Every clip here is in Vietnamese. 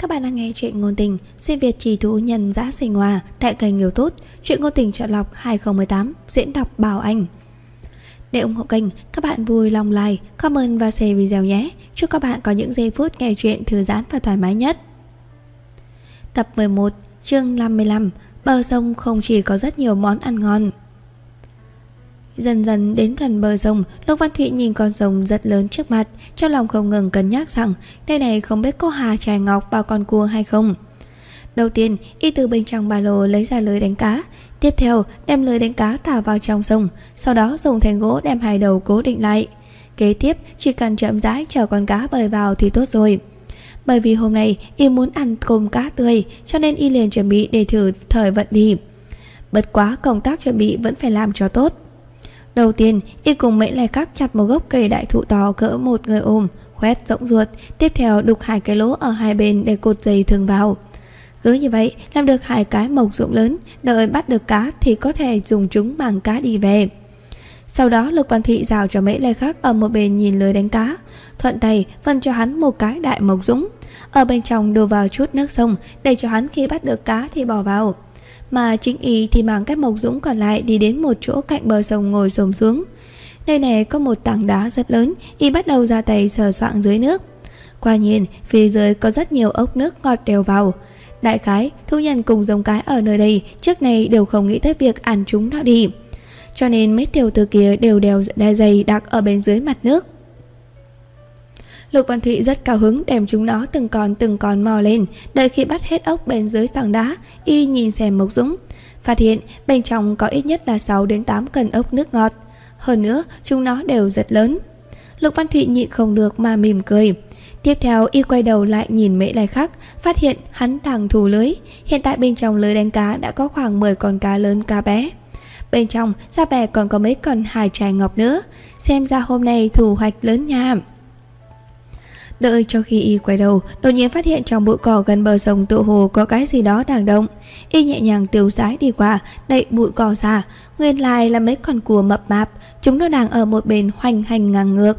Các bạn đang nghe chuyện ngôn tình xuyên Việt trì thú nhân dã sinh hòa tại kênh YouTube Chuyện ngôn tình chọn lọc 2018, diễn đọc Bảo Anh. Để ủng hộ kênh, các bạn vui lòng like, comment và share video nhé. Chúc các bạn có những giây phút nghe chuyện thư giãn và thoải mái nhất. Tập 11, chương 55. Bờ sông không chỉ có rất nhiều món ăn ngon. Dần dần đến gần bờ sông, Lục Văn Thụy nhìn con sông rất lớn trước mặt, trong lòng không ngừng cân nhắc rằng nơi này không biết có hà trài ngọc vào con cua hay không. Đầu tiên, y từ bên trong ba lô lấy ra lưới đánh cá, tiếp theo đem lưới đánh cá thả vào trong sông, sau đó dùng thanh gỗ đem hai đầu cố định lại. Kế tiếp, chỉ cần chậm rãi chờ con cá bơi vào thì tốt rồi. Bởi vì hôm nay y muốn ăn cơm cá tươi, cho nên y liền chuẩn bị để thử thời vận đi. Bất quá công tác chuẩn bị vẫn phải làm cho tốt. Đầu tiên, y cùng Mễ Lai Khắc chặt một gốc cây đại thụ to cỡ một người ôm, khoét rỗng ruột, tiếp theo đục hai cái lỗ ở hai bên để cột dây thừng vào. Cứ như vậy, làm được hai cái mộc rộng lớn, đợi bắt được cá thì có thể dùng chúng mang cá đi về. Sau đó Lục Văn Thụy giao cho Mễ Lai Khắc ở một bên nhìn lưới đánh cá, thuận tay phân cho hắn một cái đại mộc dũng, ở bên trong đổ vào chút nước sông để cho hắn khi bắt được cá thì bỏ vào. Mà chính y thì mang cái mộc dũng còn lại đi đến một chỗ cạnh bờ sông ngồi xổm xuống. Nơi này có một tảng đá rất lớn, y bắt đầu ra tay sờ soạng dưới nước. Quả nhiên phía dưới có rất nhiều ốc nước ngọt đều vào. Đại khái thú nhân cùng giống cái ở nơi đây trước này đều không nghĩ tới việc ăn chúng nó đi, cho nên mấy tiểu tử kia đều đeo dày đặc ở bên dưới mặt nước. Lục Văn Thụy rất cao hứng đem chúng nó từng con mò lên. Đợi khi bắt hết ốc bên dưới tảng đá, y nhìn xem mộc dũng, phát hiện bên trong có ít nhất là 6 đến 8 cân ốc nước ngọt. Hơn nữa chúng nó đều rất lớn. Lục Văn Thụy nhịn không được mà mỉm cười. Tiếp theo y quay đầu lại nhìn Mễ Lai Khắc, phát hiện hắn đang thủ lưới. Hiện tại bên trong lưới đánh cá đã có khoảng 10 con cá lớn cá bé. Bên trong ra bè còn có mấy con hài trài ngọc nữa. Xem ra hôm nay thu hoạch lớn nha. Đợi cho khi y quay đầu, đột nhiên phát hiện trong bụi cỏ gần bờ sông tựa hồ có cái gì đó đang động. Y nhẹ nhàng tiêu sái đi qua, đậy bụi cỏ ra. Nguyên lai là mấy con cua mập mạp, chúng nó đang ở một bên hoành hành ngang ngược.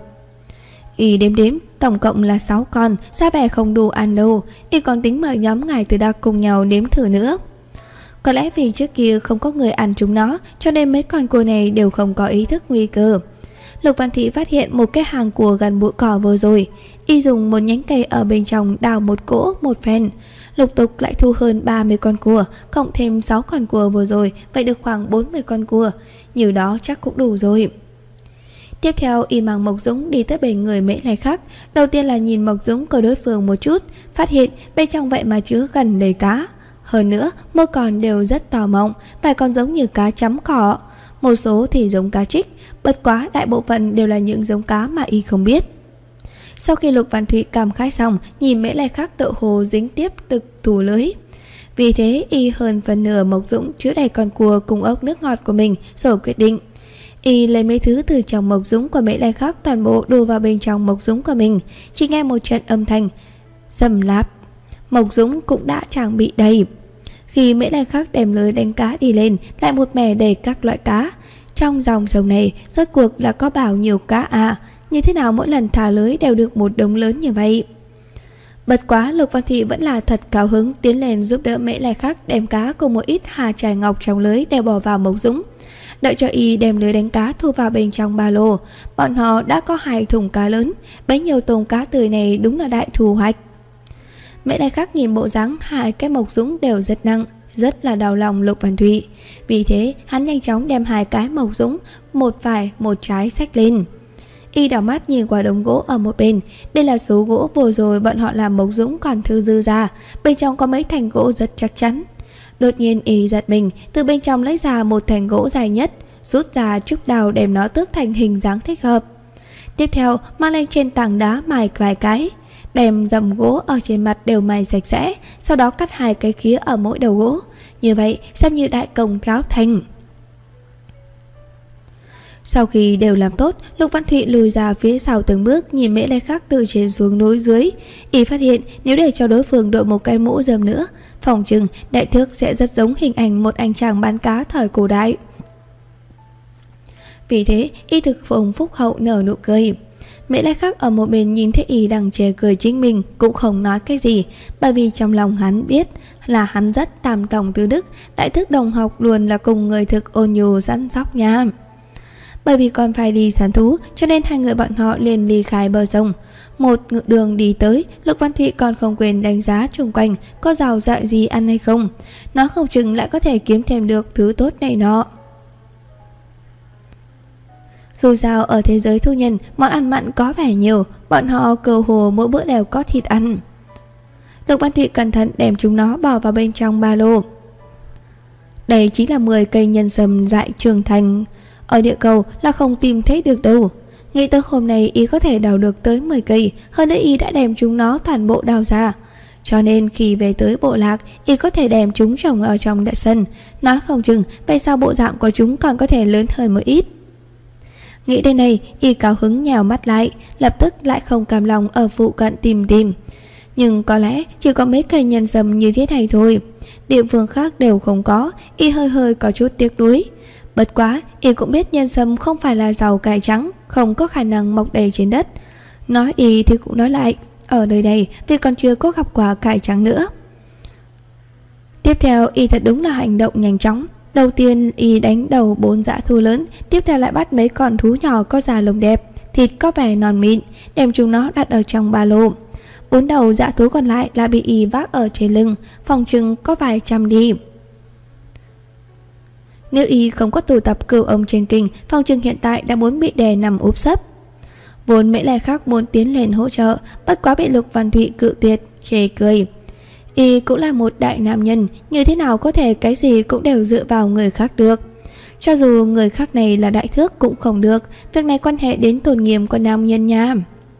Y đếm tổng cộng là 6 con, ra vẻ không đủ ăn đâu. Y còn tính mời nhóm ngài Từ Đặc cùng nhau nếm thử nữa. Có lẽ vì trước kia không có người ăn chúng nó, cho nên mấy con cua này đều không có ý thức nguy cơ. Lục Văn Thụy phát hiện một cái hàng cua gần bụi cỏ vừa rồi. Y dùng một nhánh cây ở bên trong đào một cỗ một phen, lục tục lại thu hơn 30 con cua, cộng thêm 6 con cua vừa rồi, vậy được khoảng 40 con cua. Như đó chắc cũng đủ rồi. Tiếp theo y mang mộc dũng đi tới bên người Mễ Lai Khắc. Đầu tiên là nhìn mộc dũng của đối phương một chút, phát hiện bên trong vậy mà chứa gần đầy cá. Hơn nữa mỗi con đều rất to mọng, vài con giống như cá chấm cỏ, một số thì giống cá trích. Bất quá đại bộ phận đều là những giống cá mà y không biết. Sau khi Lục Văn Thụy cảm khái xong, nhìn Mễ Lai Khắc tự hồ dính tiếp tực thủ lưới. Vì thế y hơn phần nửa mộc dũng chứa đầy con cua cùng ốc nước ngọt của mình rồi quyết định. Y lấy mấy thứ từ trong mộc dũng của Mễ Lai Khắc toàn bộ đổ vào bên trong mộc dũng của mình. Chỉ nghe một trận âm thanh rầm láp, mộc dũng cũng đã trang bị đầy. Khi Mễ Lai Khắc đem lưới đánh cá đi lên, lại một mẻ đầy các loại cá. Trong dòng sông này rốt cuộc là có bao nhiêu cá à? Như thế nào mỗi lần thả lưới đều được một đống lớn như vậy? Bất quá Lục Văn Thụy vẫn là thật cao hứng, tiến lên giúp đỡ Mễ Lai Khắc đem cá cùng một ít hà trài ngọc trong lưới đều bỏ vào mộc dũng. Đợi cho y đem lưới đánh cá thu vào bên trong ba lô, bọn họ đã có 2 thùng cá lớn. Bấy nhiêu tôm cá tươi này đúng là đại thu hoạch. Mễ Lai Khắc nhìn bộ dáng 2 cái mộc dũng đều rất nặng, rất là đau lòng Lục Văn Thụy. Vì thế hắn nhanh chóng đem 2 cái mộc dũng, một phải một trái xách lên. Y đảo mắt nhìn qua đống gỗ ở một bên. Đây là số gỗ vừa rồi bọn họ làm mộc dũng còn thư dư ra, bên trong có mấy thành gỗ rất chắc chắn. Đột nhiên y giật mình, từ bên trong lấy ra một thành gỗ dài nhất, rút ra trúc đào đem nó tước thành hình dáng thích hợp. Tiếp theo mang lên trên tảng đá mài vài cái, đem dầm gỗ ở trên mặt đều mài sạch sẽ, sau đó cắt 2 cái khía ở mỗi đầu gỗ. Như vậy xem như đại công cáo thành. Sau khi đều làm tốt, Lục Văn Thụy lùi ra phía sau từng bước, nhìn Mễ Lai Khắc từ trên xuống núi dưới. Y phát hiện nếu để cho đối phương đội một cái mũ rơm nữa, phòng chừng đại thước sẽ rất giống hình ảnh một anh chàng bán cá thời cổ đại. Vì thế y thực phùng phúc hậu nở nụ cười. Mễ Lai Khắc ở một bên nhìn thấy y đang chê cười chính mình cũng không nói cái gì, bởi vì trong lòng hắn biết là hắn rất tam tổng tứ đức, đại thức đồng học luôn là cùng người thực ôn nhu săn sóc nha. Bởi vì còn phải đi săn thú cho nên hai người bọn họ liền ly khai bờ sông. Một đường đi tới, Lục Văn Thụy còn không quên đánh giá xung quanh có rau dại gì ăn hay không. Nó không chừng lại có thể kiếm thêm được thứ tốt này nọ. Dù sao ở thế giới thu nhân, món ăn mặn có vẻ nhiều, bọn họ cơ hồ mỗi bữa đều có thịt ăn. Lục Văn Thụy cẩn thận đem chúng nó bỏ vào bên trong ba lô. Đây chính là 10 cây nhân sâm dại trưởng thành, ở địa cầu là không tìm thấy được đâu. Nghĩ tới hôm nay y có thể đào được tới 10 cây, hơn nữa y đã đem chúng nó toàn bộ đào ra. Cho nên khi về tới bộ lạc, y có thể đem chúng trồng ở trong đại sân. Nói không chừng về sau bộ dạng của chúng còn có thể lớn hơn một ít. Nghĩ đến đây, y cao hứng nhào mắt lại, lập tức lại không cam lòng ở phụ cận tìm. Nhưng có lẽ chỉ có mấy cây nhân sâm như thế này thôi, địa phương khác đều không có, y hơi có chút tiếc nuối. Bất quá, y cũng biết nhân sâm không phải là rau cải trắng, không có khả năng mọc đầy trên đất. Nói đi thì cũng nói lại, ở nơi đây vì còn chưa có gặp quả cải trắng nữa. Tiếp theo, y thật đúng là hành động nhanh chóng. Đầu tiên y đánh đầu 4 dã thú lớn, tiếp theo lại bắt mấy con thú nhỏ có da lông đẹp, thịt có vẻ non mịn, đem chúng nó đặt ở trong ba lô. 4 đầu dã thú còn lại là bị y vác ở trên lưng, phòng chừng có vài trăm đi. Nếu y không có tụ tập cừu ông trên kinh, phòng chừng hiện tại đã muốn bị đè nằm úp sấp. Vốn Mễ Lai Khắc muốn tiến lên hỗ trợ, bất quá bị Lục Văn Thụy cự tuyệt, chê cười. Y cũng là một đại nam nhân, như thế nào có thể cái gì cũng đều dựa vào người khác được. Cho dù người khác này là đại thước cũng không được, việc này quan hệ đến tôn nghiêm của nam nhân nha.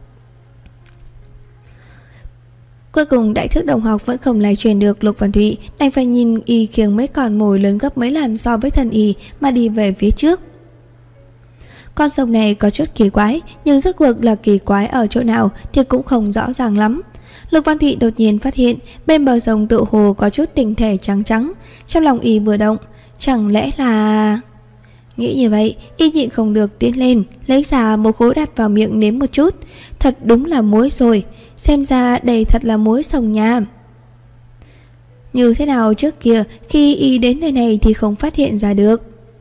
Cuối cùng đại thước đồng học vẫn không lay truyền được Lục Văn Thụy, đành phải nhìn y khiêng mấy con mồi lớn gấp mấy lần so với thân y mà đi về phía trước. Con sông này có chút kỳ quái, nhưng rốt cuộc là kỳ quái ở chỗ nào thì cũng không rõ ràng lắm. Lục Văn Thụy đột nhiên phát hiện bên bờ sông tự hồ có chút tinh thể trắng. Trong lòng y vừa động, chẳng lẽ là... Nghĩ như vậy, y nhịn không được tiến lên, lấy ra một khối đặt vào miệng nếm một chút. Thật đúng là muối rồi, xem ra đây thật là muối sông nha. Như thế nào trước kia khi y đến nơi này thì không phát hiện ra được.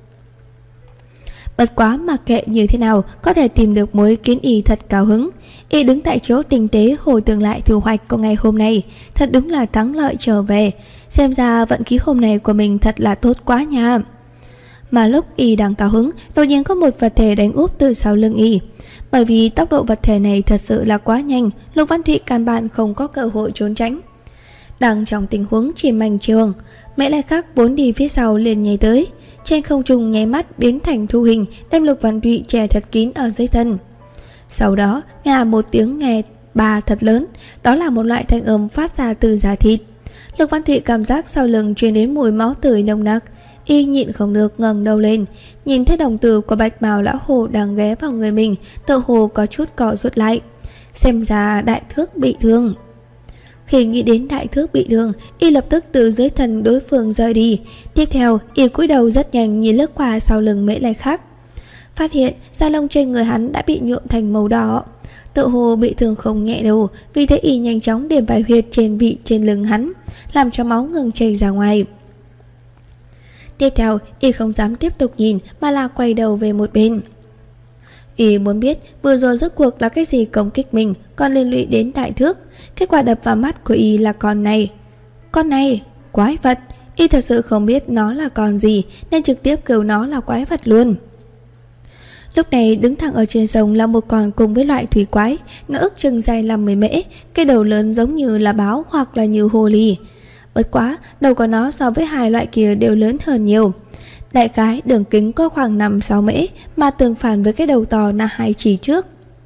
Bất quá mặc kệ như thế nào, có thể tìm được muối khiến y thật cao hứng. Y đứng tại chỗ tinh tế hồi tưởng lại thu hoạch của ngày hôm nay, thật đúng là thắng lợi trở về. Xem ra vận khí hôm nay của mình thật là tốt quá nha. Mà lúc y đang cao hứng, đột nhiên có một vật thể đánh úp từ sau lưng y. Bởi vì tốc độ vật thể này thật sự là quá nhanh, Lục Văn Thụy căn bản không có cơ hội trốn tránh. Đang trong tình huống chìm manh trường, Mễ Lai Khắc vốn đi phía sau liền nhảy tới, trên không trung nháy mắt biến thành thu hình, đem Lục Văn Thụy che thật kín ở dưới thân. Sau đó nghe một tiếng nghe bà thật lớn, đó là một loại thanh âm phát ra từ da thịt. Lục Văn Thụy cảm giác sau lưng truyền đến mùi máu tươi nồng nặc, y nhịn không được ngẩng đầu lên, nhìn thấy đồng tử của Bạch Mao lão hồ đang ghé vào người mình, tựa hồ có chút co rút lại. Xem ra đại thước bị thương. Khi nghĩ đến đại thước bị thương, y lập tức từ dưới thân đối phương rời đi. Tiếp theo, y cúi đầu rất nhanh nhìn lướt qua sau lưng Mễ Lai Khắc, phát hiện da lông trên người hắn đã bị nhuộm thành màu đỏ, tựa hồ bị thương không nhẹ đâu. Vì thế y nhanh chóng điểm vài huyệt trên vị trên lưng hắn, làm cho máu ngừng chảy ra ngoài. Tiếp theo, y không dám tiếp tục nhìn mà là quay đầu về một bên. Y muốn biết vừa rồi rốt cuộc là cái gì công kích mình, còn liên lụy đến đại thước. Kết quả đập vào mắt của y là con này. Con này, quái vật. Y thật sự không biết nó là con gì nên trực tiếp kêu nó là quái vật luôn. Lúc này đứng thẳng ở trên sông là một con cùng với loại thủy quái, nó ước chừng dài 50 mễ, cái đầu lớn giống như là báo hoặc là như hồ ly. Bất quá, đầu của nó so với hai loại kia đều lớn hơn nhiều. Đại khái đường kính có khoảng 5-6 mễ, mà tương phản với cái đầu to là 2 chỉ trước.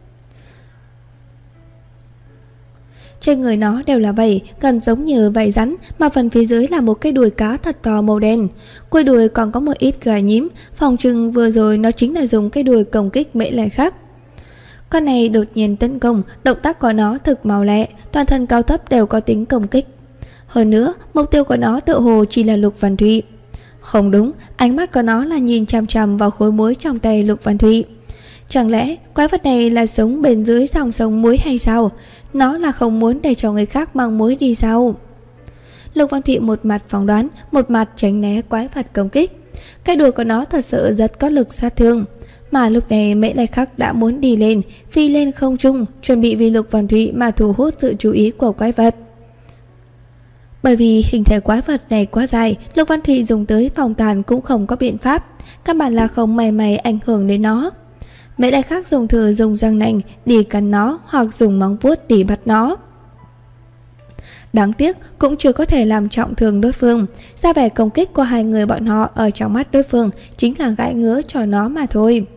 Trên người nó đều là vảy, gần giống như vảy rắn, mà phần phía dưới là một cái đuôi cá thật to màu đen. Cuối đuôi còn có một ít gai nhím, phòng trừng vừa rồi nó chính là dùng cái đuôi công kích Mễ Lai Khắc. Con này đột nhiên tấn công, động tác của nó thực mau lẹ, toàn thân cao thấp đều có tính công kích. Hơn nữa, mục tiêu của nó tựa hồ chỉ là Lục Văn Thụy. Không đúng, ánh mắt của nó là nhìn chằm chằm vào khối muối trong tay Lục Văn Thụy. Chẳng lẽ quái vật này là sống bên dưới dòng sông muối hay sao? Nó là không muốn để cho người khác mang muối đi sao? Lục Văn Thụy một mặt phỏng đoán, một mặt tránh né quái vật công kích. Cái đuôi của nó thật sự rất có lực sát thương. Mà lúc này Mễ Lai Khắc đã muốn đi lên, phi lên không trung, chuẩn bị vì Lục Văn Thụy mà thu hút sự chú ý của quái vật. Bởi vì hình thể quái vật này quá dài, Lục Văn Thụy dùng tới phòng tàn cũng không có biện pháp, căn bản là không mảy ảnh hưởng đến nó. Mễ Lai Khắc dùng răng nanh đi cắn nó hoặc dùng móng vuốt để bắt nó. Đáng tiếc cũng chưa có thể làm trọng thương đối phương. Ra vẻ công kích của hai người bọn họ ở trong mắt đối phương chính là gãi ngứa cho nó mà thôi.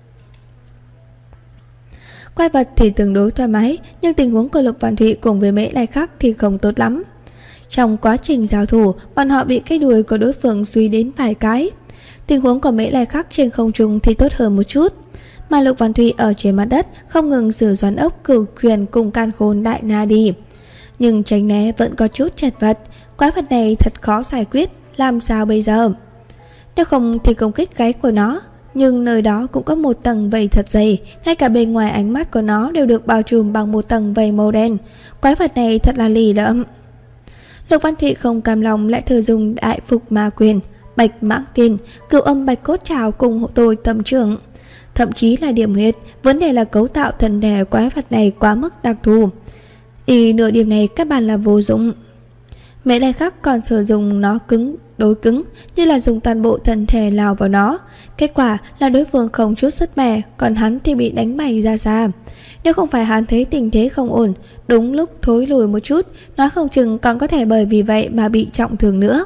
Quái vật thì tương đối thoải mái, nhưng tình huống của Lục Văn Thụy cùng với Mễ Lai Khắc thì không tốt lắm. Trong quá trình giao thủ, bọn họ bị cái đuôi của đối phương suy đến vài cái. Tình huống của Mễ Lai Khắc trên không trung thì tốt hơn một chút, mà Lục Văn Thụy ở trên mặt đất không ngừng sử doán ốc cửu quyền cùng can khôn đại na đi. Nhưng tránh né vẫn có chút chật vật. Quái vật này thật khó giải quyết, làm sao bây giờ? Nếu không thì công kích gáy của nó, nhưng nơi đó cũng có một tầng vây thật dày, ngay cả bên ngoài ánh mắt của nó đều được bao trùm bằng một tầng vây màu đen. Quái vật này thật là lì lợm. Lục Văn Thụy không cam lòng lại thử dùng đại phục ma quyền, bạch mãng tiên, cửu âm bạch cốt trảo cùng hộ tôi tâm trưởng. Thậm chí là điểm huyệt, vấn đề là cấu tạo thân thể quái vật này quá mức đặc thù. Nửa điểm này các bạn là vô dụng. Mễ Lai Khắc còn sử dụng nó đối cứng, như là dùng toàn bộ thân thể lao vào nó. Kết quả là đối phương không chút sức mẻ, còn hắn thì bị đánh bay ra xa. Nếu không phải hắn thấy tình thế không ổn, đúng lúc thối lùi một chút, nó không chừng còn có thể bởi vì vậy mà bị trọng thương nữa.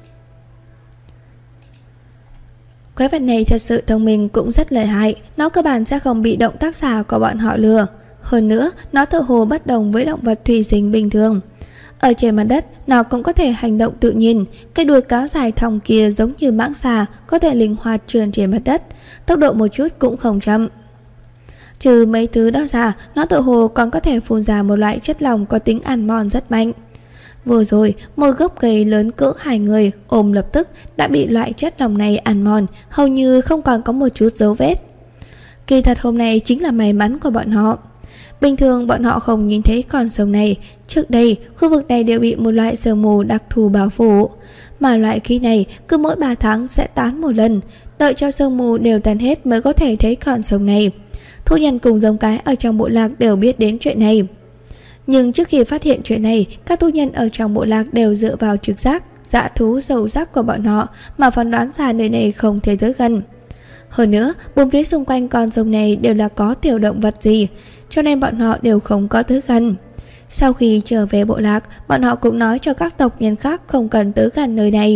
Quái vật này thật sự thông minh cũng rất lợi hại, nó cơ bản sẽ không bị động tác giả của bọn họ lừa. Hơn nữa, nó tựa hồ bất đồng với động vật thủy sinh bình thường. Ở trên mặt đất, nó cũng có thể hành động tự nhiên. Cái đuôi cáo dài thòng kia giống như mãng xà, có thể linh hoạt trườn trên mặt đất, tốc độ một chút cũng không chậm. Trừ mấy thứ đó ra, nó tựa hồ còn có thể phun ra một loại chất lỏng có tính ăn mòn rất mạnh. Vừa rồi, một gốc cây lớn cỡ 2 người ôm lập tức đã bị loại chất lỏng này ăn mòn, hầu như không còn có một chút dấu vết. Kỳ thật hôm nay chính là may mắn của bọn họ. Bình thường bọn họ không nhìn thấy con sông này. Trước đây, khu vực này đều bị một loại sương mù đặc thù bao phủ, mà loại khí này cứ mỗi 3 tháng sẽ tán một lần. Đợi cho sương mù đều tan hết mới có thể thấy con sông này. Thú nhân cùng giống cái ở trong bộ lạc đều biết đến chuyện này. Nhưng trước khi phát hiện chuyện này, các thú nhân ở trong bộ lạc đều dựa vào trực giác, dã thú sâu sắc của bọn họ mà phán đoán ra nơi này không thể tới gần. Hơn nữa, bốn phía xung quanh con sông này đều là có tiểu động vật gì, cho nên bọn họ đều không có tới gần. Sau khi trở về bộ lạc, bọn họ cũng nói cho các tộc nhân khác không cần tới gần nơi này.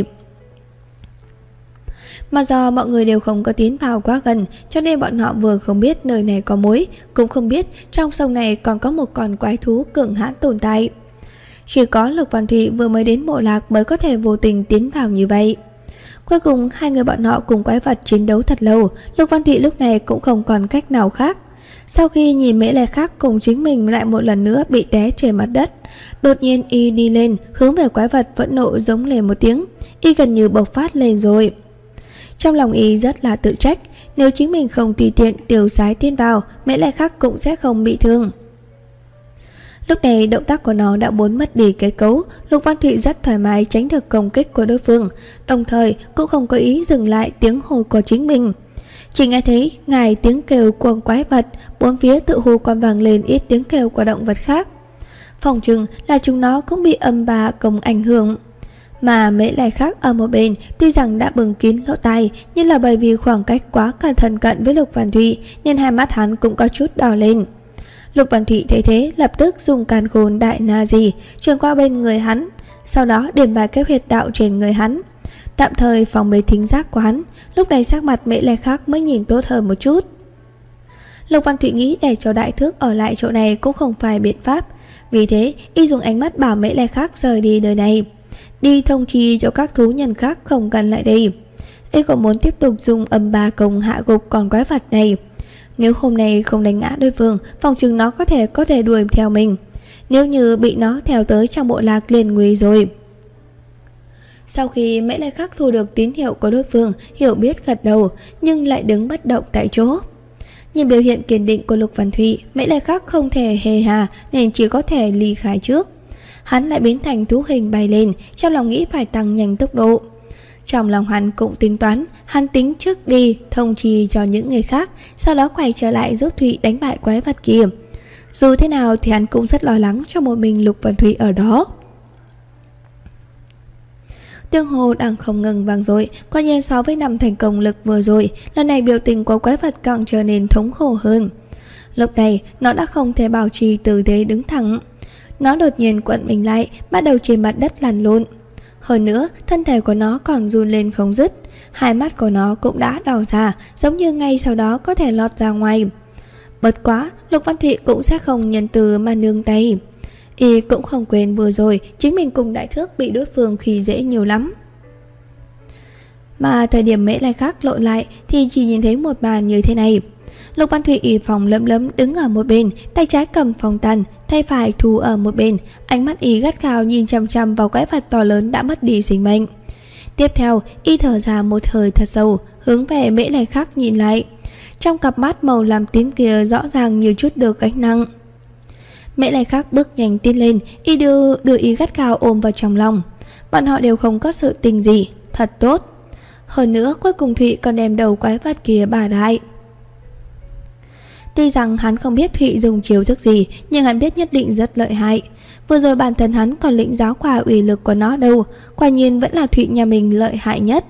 Mà do mọi người đều không có tiến vào quá gần, cho nên bọn họ vừa không biết nơi này có muối, cũng không biết trong sông này còn có một con quái thú cường hãn tồn tại. Chỉ có Lục Văn Thụy vừa mới đến bộ lạc mới có thể vô tình tiến vào như vậy. Cuối cùng hai người bọn họ cùng quái vật chiến đấu thật lâu. Lục Văn Thụy lúc này cũng không còn cách nào khác. Sau khi nhìn Mễ Lai Khắc cùng chính mình lại một lần nữa bị té trên mặt đất, đột nhiên y đi lên hướng về quái vật phẫn nộ giống lên một tiếng. Y gần như bộc phát lên rồi. Trong lòng y rất là tự trách, nếu chính mình không tùy tiện tiêu sái tiến vào, Mễ Lai Khắc cũng sẽ không bị thương. Lúc này động tác của nó đã muốn mất đi kết cấu. Lục Văn Thụy rất thoải mái tránh được công kích của đối phương, đồng thời cũng không có ý dừng lại tiếng hô của chính mình. Chỉ nghe thấy ngài tiếng kêu của quái vật, bốn phía tự hồ còn vang lên ít tiếng kêu của động vật khác. Phòng chừng là chúng nó cũng bị âm ba công ảnh hưởng. Mà Mễ Lai Khắc ở một bên tuy rằng đã bưng kín lỗ tai, nhưng là bởi vì khoảng cách quá thân cận với Lục Văn Thụy nên hai mắt hắn cũng có chút đỏ lên. Lục Văn Thụy thấy thế lập tức dùng càn khôn đại na di truyền qua bên người hắn, sau đó điểm bài các huyệt đạo trên người hắn, tạm thời phòng bế thính giác của hắn. Lúc này sắc mặt Mễ Lai Khắc mới nhìn tốt hơn một chút. Lục Văn Thụy nghĩ để cho đại thước ở lại chỗ này cũng không phải biện pháp, vì thế y dùng ánh mắt bảo Mễ Lai Khắc rời đi nơi này, đi thông chi cho các thú nhân khác không cần lại đây. Y còn muốn tiếp tục dùng âm ba công hạ gục con quái vật này. Nếu hôm nay không đánh ngã đối phương, phòng chừng nó có thể đuổi theo mình. Nếu như bị nó theo tới trong bộ lạc liền nguy rồi. Sau khi Mễ Lai Khắc thu được tín hiệu của đối phương, hiểu biết gật đầu nhưng lại đứng bất động tại chỗ. Nhìn biểu hiện kiên định của Lục Văn Thụy, Mễ Lai Khắc không thể hề hà nên chỉ có thể ly khai trước. Hắn lại biến thành thú hình bay lên, trong lòng nghĩ phải tăng nhanh tốc độ. Trong lòng hắn cũng tính toán, hắn tính trước đi thông trì cho những người khác, sau đó quay trở lại giúp Thụy đánh bại quái vật kia. Dù thế nào thì hắn cũng rất lo lắng cho một mình Lục Văn Thụy ở đó. Tiếng hô đang không ngừng vang dội, quả nhiên so với năm thành công lực vừa rồi, lần này biểu tình của quái vật càng trở nên thống khổ hơn. Lúc này, nó đã không thể bảo trì tư thế đứng thẳng. Nó đột nhiên quặn mình lại, bắt đầu trên mặt đất lăn lộn. Hơn nữa, thân thể của nó còn run lên không dứt, hai mắt của nó cũng đã đỏ ra, giống như ngay sau đó có thể lọt ra ngoài. Bất quá, Lục Văn Thụy cũng sẽ không nhân từ mà nương tay. Y cũng không quên vừa rồi chính mình cùng Đại Thước bị đối phương khi dễ nhiều lắm. Mà thời điểm Mễ Lai Khắc lộn lại thì chỉ nhìn thấy một màn như thế này. Lục Văn Thụy y phòng lấm lấm đứng ở một bên, tay trái cầm phong tàn, tay phải thu ở một bên, ánh mắt y gắt gao nhìn chăm chăm vào quái vật to lớn đã mất đi sinh mệnh. Tiếp theo, y thở ra một hơi thật sâu, hướng về Mễ Lai Khắc nhìn lại. Trong cặp mắt màu lam tím kia rõ ràng như chút được gánh nặng. Mễ Lai Khắc bước nhanh tiến lên, y đưa y gắt gao ôm vào trong lòng. Bọn họ đều không có sự tình gì, thật tốt. Hơn nữa cuối cùng Thụy còn đem đầu quái vật kia bà đại. Tuy rằng hắn không biết Thụy dùng chiêu thức gì, nhưng hắn biết nhất định rất lợi hại. Vừa rồi bản thân hắn còn lĩnh giáo qua uy lực của nó đâu, quả nhiên vẫn là Thụy nhà mình lợi hại nhất.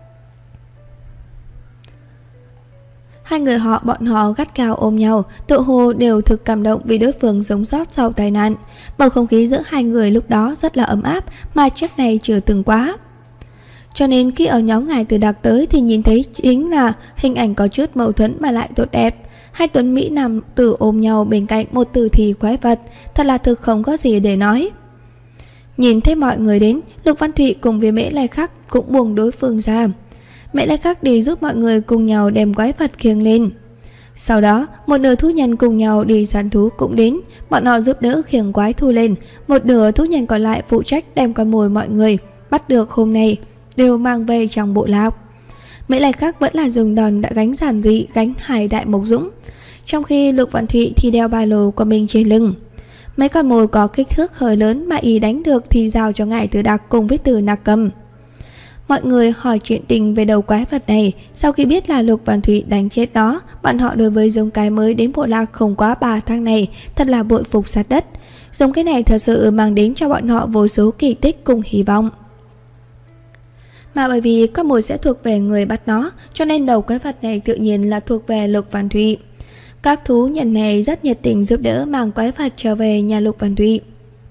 Hai người bọn họ gắt gao ôm nhau, tự hồ đều thực cảm động vì đối phương sống sót sau tai nạn. Bầu không khí giữa hai người lúc đó rất là ấm áp mà trước này chưa từng quá. Cho nên khi ở nhóm Ngài Từ Đặc tới thì nhìn thấy chính là hình ảnh có chút mâu thuẫn mà lại tốt đẹp. Hai tuấn Mỹ nam tử ôm nhau bên cạnh một tử thi quái vật, thật là thực không có gì để nói. Nhìn thấy mọi người đến, Lục Văn Thụy cùng với Mễ Lai Khắc cũng buông đối phương ra. Mễ Lai Khắc đi giúp mọi người cùng nhau đem quái vật khiêng lên. Sau đó, một nửa thú nhân cùng nhau đi săn thú cũng đến, bọn họ giúp đỡ khiêng quái thú lên, một nửa thú nhân còn lại phụ trách đem con mồi mọi người bắt được hôm nay đều mang về trong bộ lạc. Mễ Lai Khắc vẫn là dùng đòn đã gánh giản dị, gánh hải đại mộc dũng, trong khi Lục Văn Thụy thì đeo ba lô của mình trên lưng. Mấy con mồi có kích thước hơi lớn mà y đánh được thì giao cho Ngải Từ Đặc cùng với Từ Nạc cầm. Mọi người hỏi chuyện tình về đầu quái vật này. Sau khi biết là Lục Văn Thụy đánh chết nó, bọn họ đối với giống cái mới đến bộ lạc không quá 3 tháng này thật là bội phục sát đất. Giống cái này thật sự mang đến cho bọn họ vô số kỳ tích cùng hy vọng. Mà bởi vì con mồi sẽ thuộc về người bắt nó, cho nên đầu quái vật này tự nhiên là thuộc về Lục Văn Thụy. Các thú nhân này rất nhiệt tình giúp đỡ mang quái vật trở về nhà Lục Văn Thụy.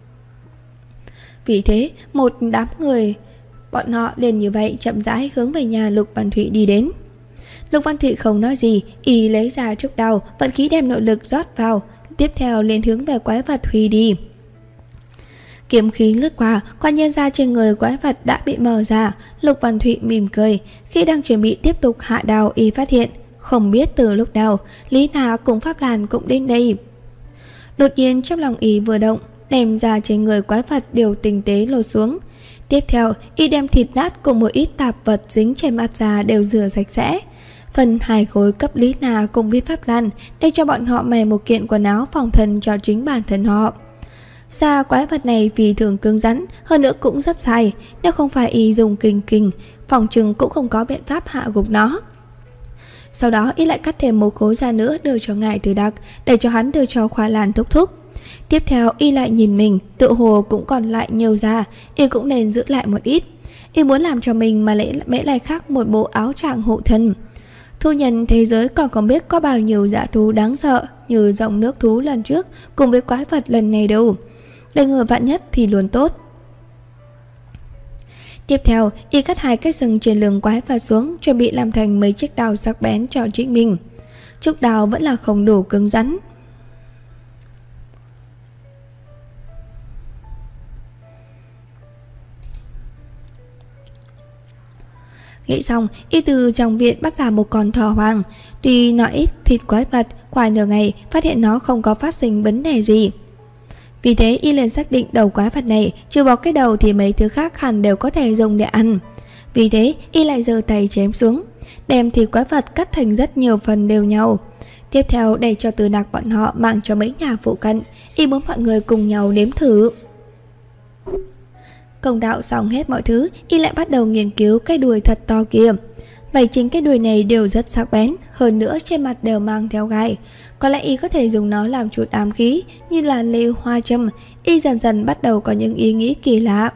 Vì thế, một đám người bọn họ liền như vậy chậm rãi hướng về nhà Lục Văn Thụy đi đến. Lục Văn Thụy không nói gì, y lấy ra trúc đao, vận khí đem nội lực rót vào, tiếp theo liền hướng về quái vật huy đi. Kiếm khí lướt qua, quả nhiên ra trên người quái vật đã bị mở ra. Lục Văn Thụy mỉm cười, khi đang chuẩn bị tiếp tục hạ đao, y phát hiện không biết từ lúc nào Lý Na cùng Pháp Lan cũng đến đây. Đột nhiên trong lòng y vừa động, đem ra trên người quái vật đều tinh tế lột xuống. Tiếp theo, y đem thịt nát cùng một ít tạp vật dính trên mặt da đều rửa sạch sẽ. Phần 2 khối cấp Lý Na cùng với Pháp Lan để cho bọn họ may một kiện quần áo phòng thân cho chính bản thân họ. Da quái vật này vì thường cứng rắn, hơn nữa cũng rất dài, nếu không phải y dùng kinh phòng chừng cũng không có biện pháp hạ gục nó. Sau đó y lại cắt thêm một khối da nữa đưa cho Ngải Từ Đặc, để cho hắn đưa cho Khoa Lan thúc thúc. Tiếp theo y lại nhìn mình, tự hồ cũng còn lại nhiều da, y cũng nên giữ lại một ít. Y muốn làm cho mình mà Mễ Lai Khắc một bộ áo choàng hộ thân. Thu nhân thế giới còn không biết có bao nhiêu dã thú đáng sợ như dòng nước thú lần trước cùng với quái vật lần này đâu. Để ngừa vạn nhất thì luôn tốt. Tiếp theo, y cắt 2 cái sừng trên lưng quái vật xuống, chuẩn bị làm thành mấy chiếc đao sắc bén cho chính mình. Trúc đao vẫn là không đủ cứng rắn. Nghĩ xong, y từ trong viện bắt ra một con thỏ hoang. Tuy nó ít thịt quái vật, qua nửa ngày phát hiện nó không có phát sinh vấn đề gì. Vì thế y liền xác định đầu quái vật này trừ bỏ cái đầu thì mấy thứ khác hẳn đều có thể dùng để ăn. Vì thế y lại giơ tay chém xuống, đem thịt quái vật cắt thành rất nhiều phần đều nhau. Tiếp theo để cho Từ Nặc bọn họ mang cho mấy nhà phụ cận, y muốn mọi người cùng nhau nếm thử. Công đạo xong hết mọi thứ, y lại bắt đầu nghiên cứu cái đuôi thật to kia. Vậy chính cái đuôi này đều rất sắc bén, hơn nữa trên mặt đều mang theo gai. Có lẽ y có thể dùng nó làm chút ám khí, như là lêu hoa châm. Y dần dần bắt đầu có những ý nghĩ kỳ lạ.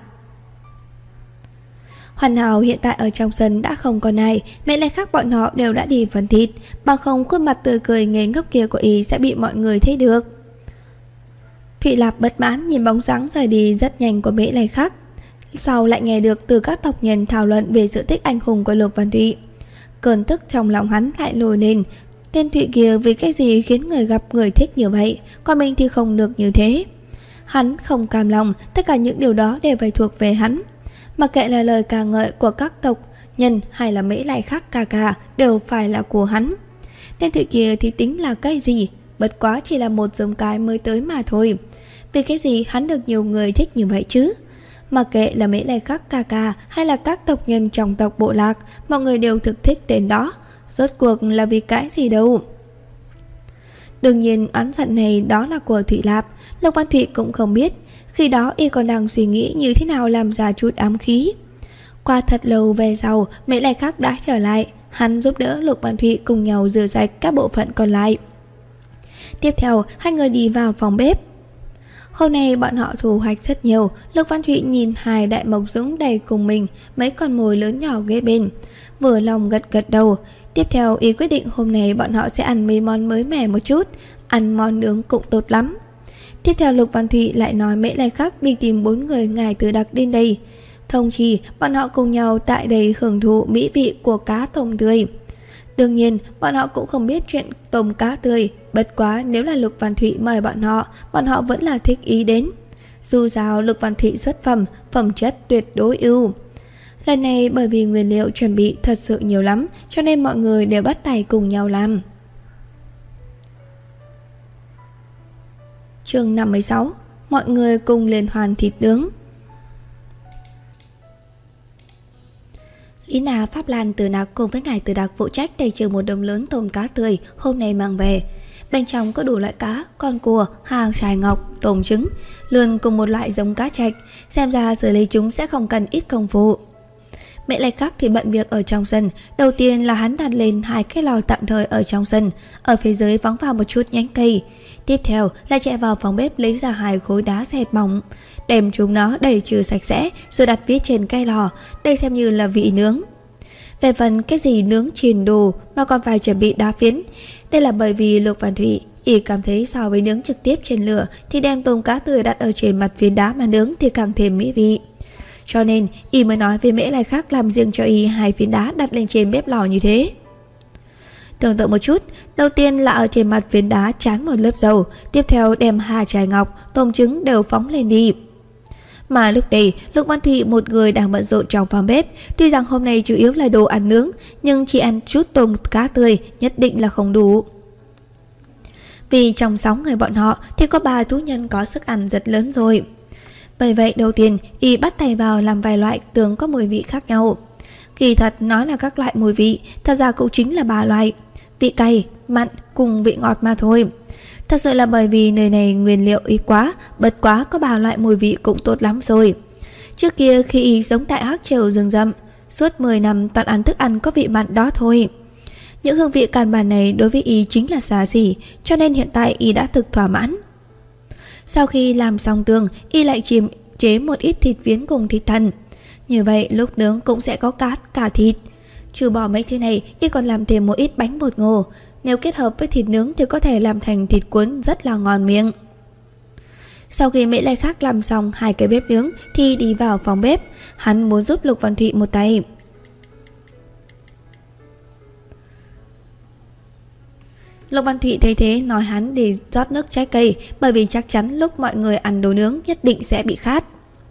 Hoàn hảo hiện tại ở trong sân đã không còn ai, mẹ lại khác bọn họ đều đã đi phần thịt, bằng không khuôn mặt tươi cười ngây ngốc kia của y sẽ bị mọi người thấy được. Thụy Lạp bất mãn nhìn bóng dáng rời đi rất nhanh của Mễ Lai Khắc. Sau lại nghe được từ các tộc nhân thảo luận về sự tích anh hùng của Lục Văn Thụy. Cơn tức trong lòng hắn lại nổi lên. Tên Thụy kia vì cái gì khiến người gặp người thích như vậy, còn mình thì không được như thế. Hắn không cam lòng, tất cả những điều đó đều phải thuộc về hắn. Mặc kệ là lời ca ngợi của các tộc nhân hay là Mễ Lai Khắc ca ca đều phải là của hắn. Tên Thụy kia thì tính là cái gì, bất quá chỉ là một giống cái mới tới mà thôi. Vì cái gì hắn được nhiều người thích như vậy chứ? Mặc kệ là Mễ Lai Khắc ca ca hay là các tộc nhân trong tộc bộ lạc, mọi người đều thực thích tên đó. Rốt cuộc là vì cái gì đâu? Đương nhiên oán giận này đó là của Thụy Lạp. Lục Văn Thụy cũng không biết. Khi đó y còn đang suy nghĩ như thế nào làm ra chút ám khí. Qua thật lâu về sau, Mễ Lai Khắc đã trở lại. Hắn giúp đỡ Lục Văn Thụy cùng nhau rửa sạch các bộ phận còn lại. Tiếp theo, hai người đi vào phòng bếp. Hôm nay bọn họ thu hoạch rất nhiều. Lục Văn Thụy nhìn hai đại mộc dũng đầy cùng mình, mấy con mồi lớn nhỏ ghế bên, vừa lòng gật gật đầu. Tiếp theo y quyết định hôm nay bọn họ sẽ ăn mấy món mới mẻ một chút, ăn món nướng cũng tốt lắm. Tiếp theo Lục Văn Thụy lại nói Mễ Lai Khắc đi tìm 4 người ngài Từ Đặc đến đây, thông chỉ bọn họ cùng nhau tại đây hưởng thụ mỹ vị của cá tôm tươi. Đương nhiên bọn họ cũng không biết chuyện tôm cá tươi, bất quá nếu là Lục Văn Thụy mời bọn họ vẫn là thích ý đến. Dù sao Lục Văn Thụy xuất phẩm chất tuyệt đối ưu. Lần này bởi vì nguyên liệu chuẩn bị thật sự nhiều lắm, cho nên mọi người đều bắt tay cùng nhau làm. Chương 56. Mọi người cùng liên hoan thịt nướng. Lý Na, Pháp Lan, Từ Nặc cùng với ngài Từ Đặc phụ trách đầy trừ một đống lớn tôm cá tươi hôm nay mang về. Bên trong có đủ loại cá, con cua, hàng sài ngọc, tôm trứng, lươn cùng một loại giống cá trạch. Xem ra xử lý chúng sẽ không cần ít công phu. Mễ Lai Khắc thì bận việc ở trong sân. Đầu tiên là hắn đặt lên 2 cái lò tạm thời ở trong sân, ở phía dưới phóng vào một chút nhánh cây. Tiếp theo lại chạy vào phòng bếp lấy ra 2 khối đá sệt mỏng, đem chúng nó đẩy trừ sạch sẽ rồi đặt phía trên cây lò. Đây xem như là vị nướng. Về phần cái gì nướng chiên đồ mà còn phải chuẩn bị đá phiến, đây là bởi vì Lục Văn Thụy y cảm thấy so với nướng trực tiếp trên lửa thì đem tôm cá tươi đặt ở trên mặt phiến đá mà nướng thì càng thêm mỹ vị. Cho nên y mới nói với Mễ Lai Khắc làm riêng cho y 2 phiến đá đặt lên trên bếp lò như thế. Tưởng tượng một chút, đầu tiên là ở trên mặt phiến đá trán một lớp dầu, tiếp theo đem hà chài ngọc, tôm trứng đều phóng lên đi. Mà lúc này Lục Văn Thụy một người đang bận rộn trong phòng bếp. Tuy rằng hôm nay chủ yếu là đồ ăn nướng, nhưng chỉ ăn chút tôm cá tươi nhất định là không đủ. Vì trong 6 người bọn họ thì có 3 thú nhân có sức ăn rất lớn rồi. Bởi vậy đầu tiên y bắt tay vào làm vài loại tưởng có mùi vị khác nhau. Kỳ thật nói là các loại mùi vị, thật ra cũng chính là 3 loại: vị cay, mặn cùng vị ngọt mà thôi. Thật sự là bởi vì nơi này nguyên liệu ít quá, bất quá có 3 loại mùi vị cũng tốt lắm rồi. Trước kia khi y sống tại Hắc Triều rừng rậm, suốt 10 năm toàn ăn thức ăn có vị mặn đó thôi. Những hương vị căn bản này đối với y chính là xa xỉ, cho nên hiện tại y đã thực thỏa mãn. Sau khi làm xong tương, y lại chế một ít thịt viếng cùng thịt thần. Như vậy lúc nướng cũng sẽ có cả thịt. Trừ bỏ mấy thứ này, y còn làm thêm một ít bánh bột ngô. Nếu kết hợp với thịt nướng thì có thể làm thành thịt cuốn rất là ngon miệng. Sau khi Mễ Lai Khắc làm xong 2 cái bếp nướng thì đi vào phòng bếp. Hắn muốn giúp Lục Văn Thụy một tay. Lục Văn Thụy thấy thế nói hắn để rót nước trái cây, bởi vì chắc chắn lúc mọi người ăn đồ nướng nhất định sẽ bị khát.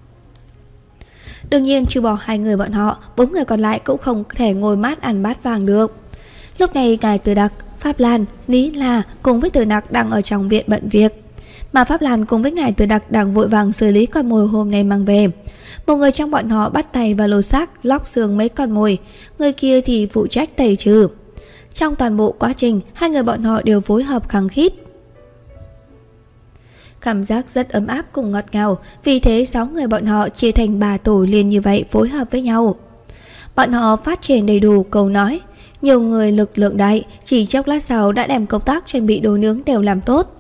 Đương nhiên trừ bỏ 2 người bọn họ, 4 người còn lại cũng không thể ngồi mát ăn bát vàng được. Lúc này ngài Từ Đặc, Pháp Lan, Lý La cùng với Từ Nặc đang ở trong viện bận việc, mà Pháp Lan cùng với ngài Từ Đặc đang vội vàng xử lý con mồi hôm nay mang về. Một người trong bọn họ bắt tay vào lột xác, lóc xương mấy con mồi, người kia thì phụ trách tẩy trừ. Trong toàn bộ quá trình, hai người bọn họ đều phối hợp khăng khít. Cảm giác rất ấm áp cùng ngọt ngào, vì thế 6 người bọn họ chia thành 3 tổ liền như vậy phối hợp với nhau. Bọn họ phát triển đầy đủ câu nói, nhiều người lực lượng đại, chỉ chốc lát sau đã đem công tác chuẩn bị đồ nướng đều làm tốt.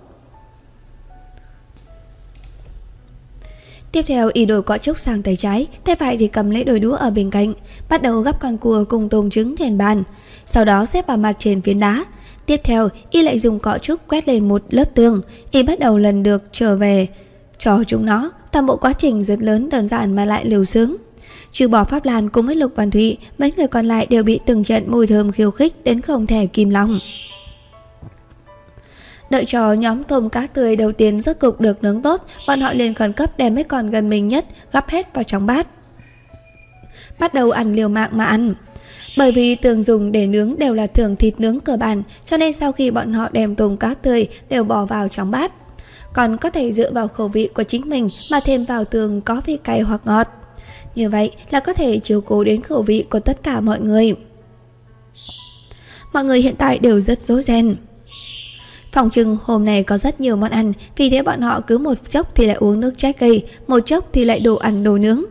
Tiếp theo y đổi quả trúc sang tay trái, tay phải thì cầm lấy đôi đũa ở bên cạnh, bắt đầu gắp con cua cùng tôm trứng trên bàn, sau đó xếp vào mặt trên phiến đá. Tiếp theo y lại dùng cọ trúc quét lên một lớp tường, y bắt đầu lần được trở về cho chúng nó. Toàn bộ quá trình rất lớn, đơn giản mà lại lưu sướng. Trừ bỏ Pháp Lan cùng với Lục Văn Thụy, mấy người còn lại đều bị từng trận mùi thơm khiêu khích đến không thể kìm lòng. Đợi cho nhóm tôm cá tươi đầu tiên rốt cục được nướng tốt, bọn họ liền khẩn cấp đem mấy con gần mình nhất gắp hết vào trong bát, bắt đầu ăn liều mạng mà ăn. Bởi vì thường dùng để nướng đều là thường thịt nướng cơ bản, cho nên sau khi bọn họ đem tôm cá tươi đều bỏ vào trong bát, còn có thể dựa vào khẩu vị của chính mình mà thêm vào thường có vị cay hoặc ngọt. Như vậy là có thể chiếu cố đến khẩu vị của tất cả mọi người. Mọi người hiện tại đều rất rối ren. Phòng trưng hôm nay có rất nhiều món ăn, vì thế bọn họ cứ một chốc thì lại uống nước trái cây, một chốc thì lại đồ ăn đồ nướng.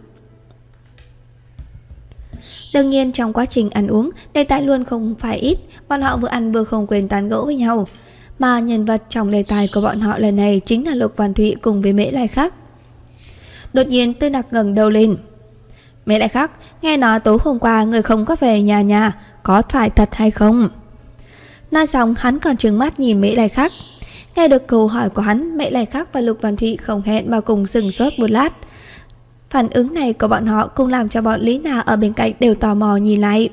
Đương nhiên trong quá trình ăn uống, đề tài luôn không phải ít, bọn họ vừa ăn vừa không quên tán gẫu với nhau. Mà nhân vật trong đề tài của bọn họ lần này chính là Lục Văn Thụy cùng với Mễ Lai Khắc. Đột nhiên Tư Nặc ngẩng đầu lên. Mễ Lai Khắc, nghe nói tối hôm qua người không có về nhà, có phải thật hay không? Nói xong hắn còn trừng mắt nhìn Mễ Lai Khắc. Nghe được câu hỏi của hắn, Mễ Lai Khắc và Lục Văn Thụy không hẹn mà cùng sừng sốt một lát. Phản ứng này của bọn họ cũng làm cho bọn Lý Na ở bên cạnh đều tò mò nhìn lại.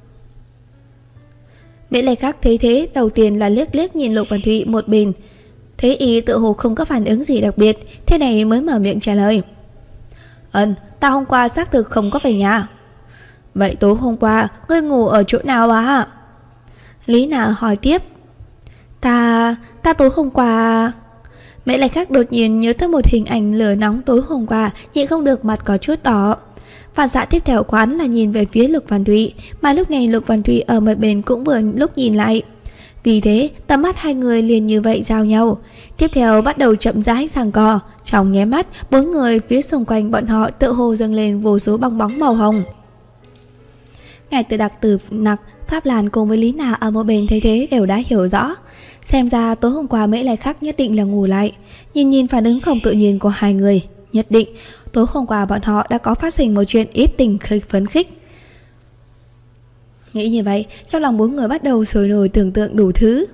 Mễ Lai Khắc thấy thế, đầu tiên là liếc liếc nhìn Lục Văn Thụy một bên, thấy y tự hồ không có phản ứng gì đặc biệt, thế này mới mở miệng trả lời. Ta hôm qua xác thực không có về nhà. Vậy tối hôm qua ngươi ngủ ở chỗ nào à? Lý Na hỏi tiếp. Ta tối hôm qua... Mễ Lai Khắc đột nhiên nhớ tới một hình ảnh lửa nóng tối hôm qua, nhịn không được mặt có chút đỏ. Phản xạ tiếp theo của hắn là nhìn về phía Lục Văn Thụy, mà lúc này Lục Văn Thụy ở một bên cũng vừa lúc nhìn lại. Vì thế tầm mắt hai người liền như vậy giao nhau. Tiếp theo bắt đầu chậm rãi giằng co. Trong nháy mắt, 4 người phía xung quanh bọn họ tự hồ dâng lên vô số bong bóng màu hồng. Ngài Từ Đặc, Từ Nặc, Pháp Lan cùng với Lý Na ở một bên thấy thế đều đã hiểu rõ. Xem ra tối hôm qua Mễ Lai Khắc nhất định là ngủ lại. Nhìn phản ứng không tự nhiên của hai người, nhất định tối hôm qua bọn họ đã có phát sinh một chuyện ít tình phấn khích. Nghĩ như vậy, trong lòng 4 người bắt đầu sôi nổi tưởng tượng đủ thứ.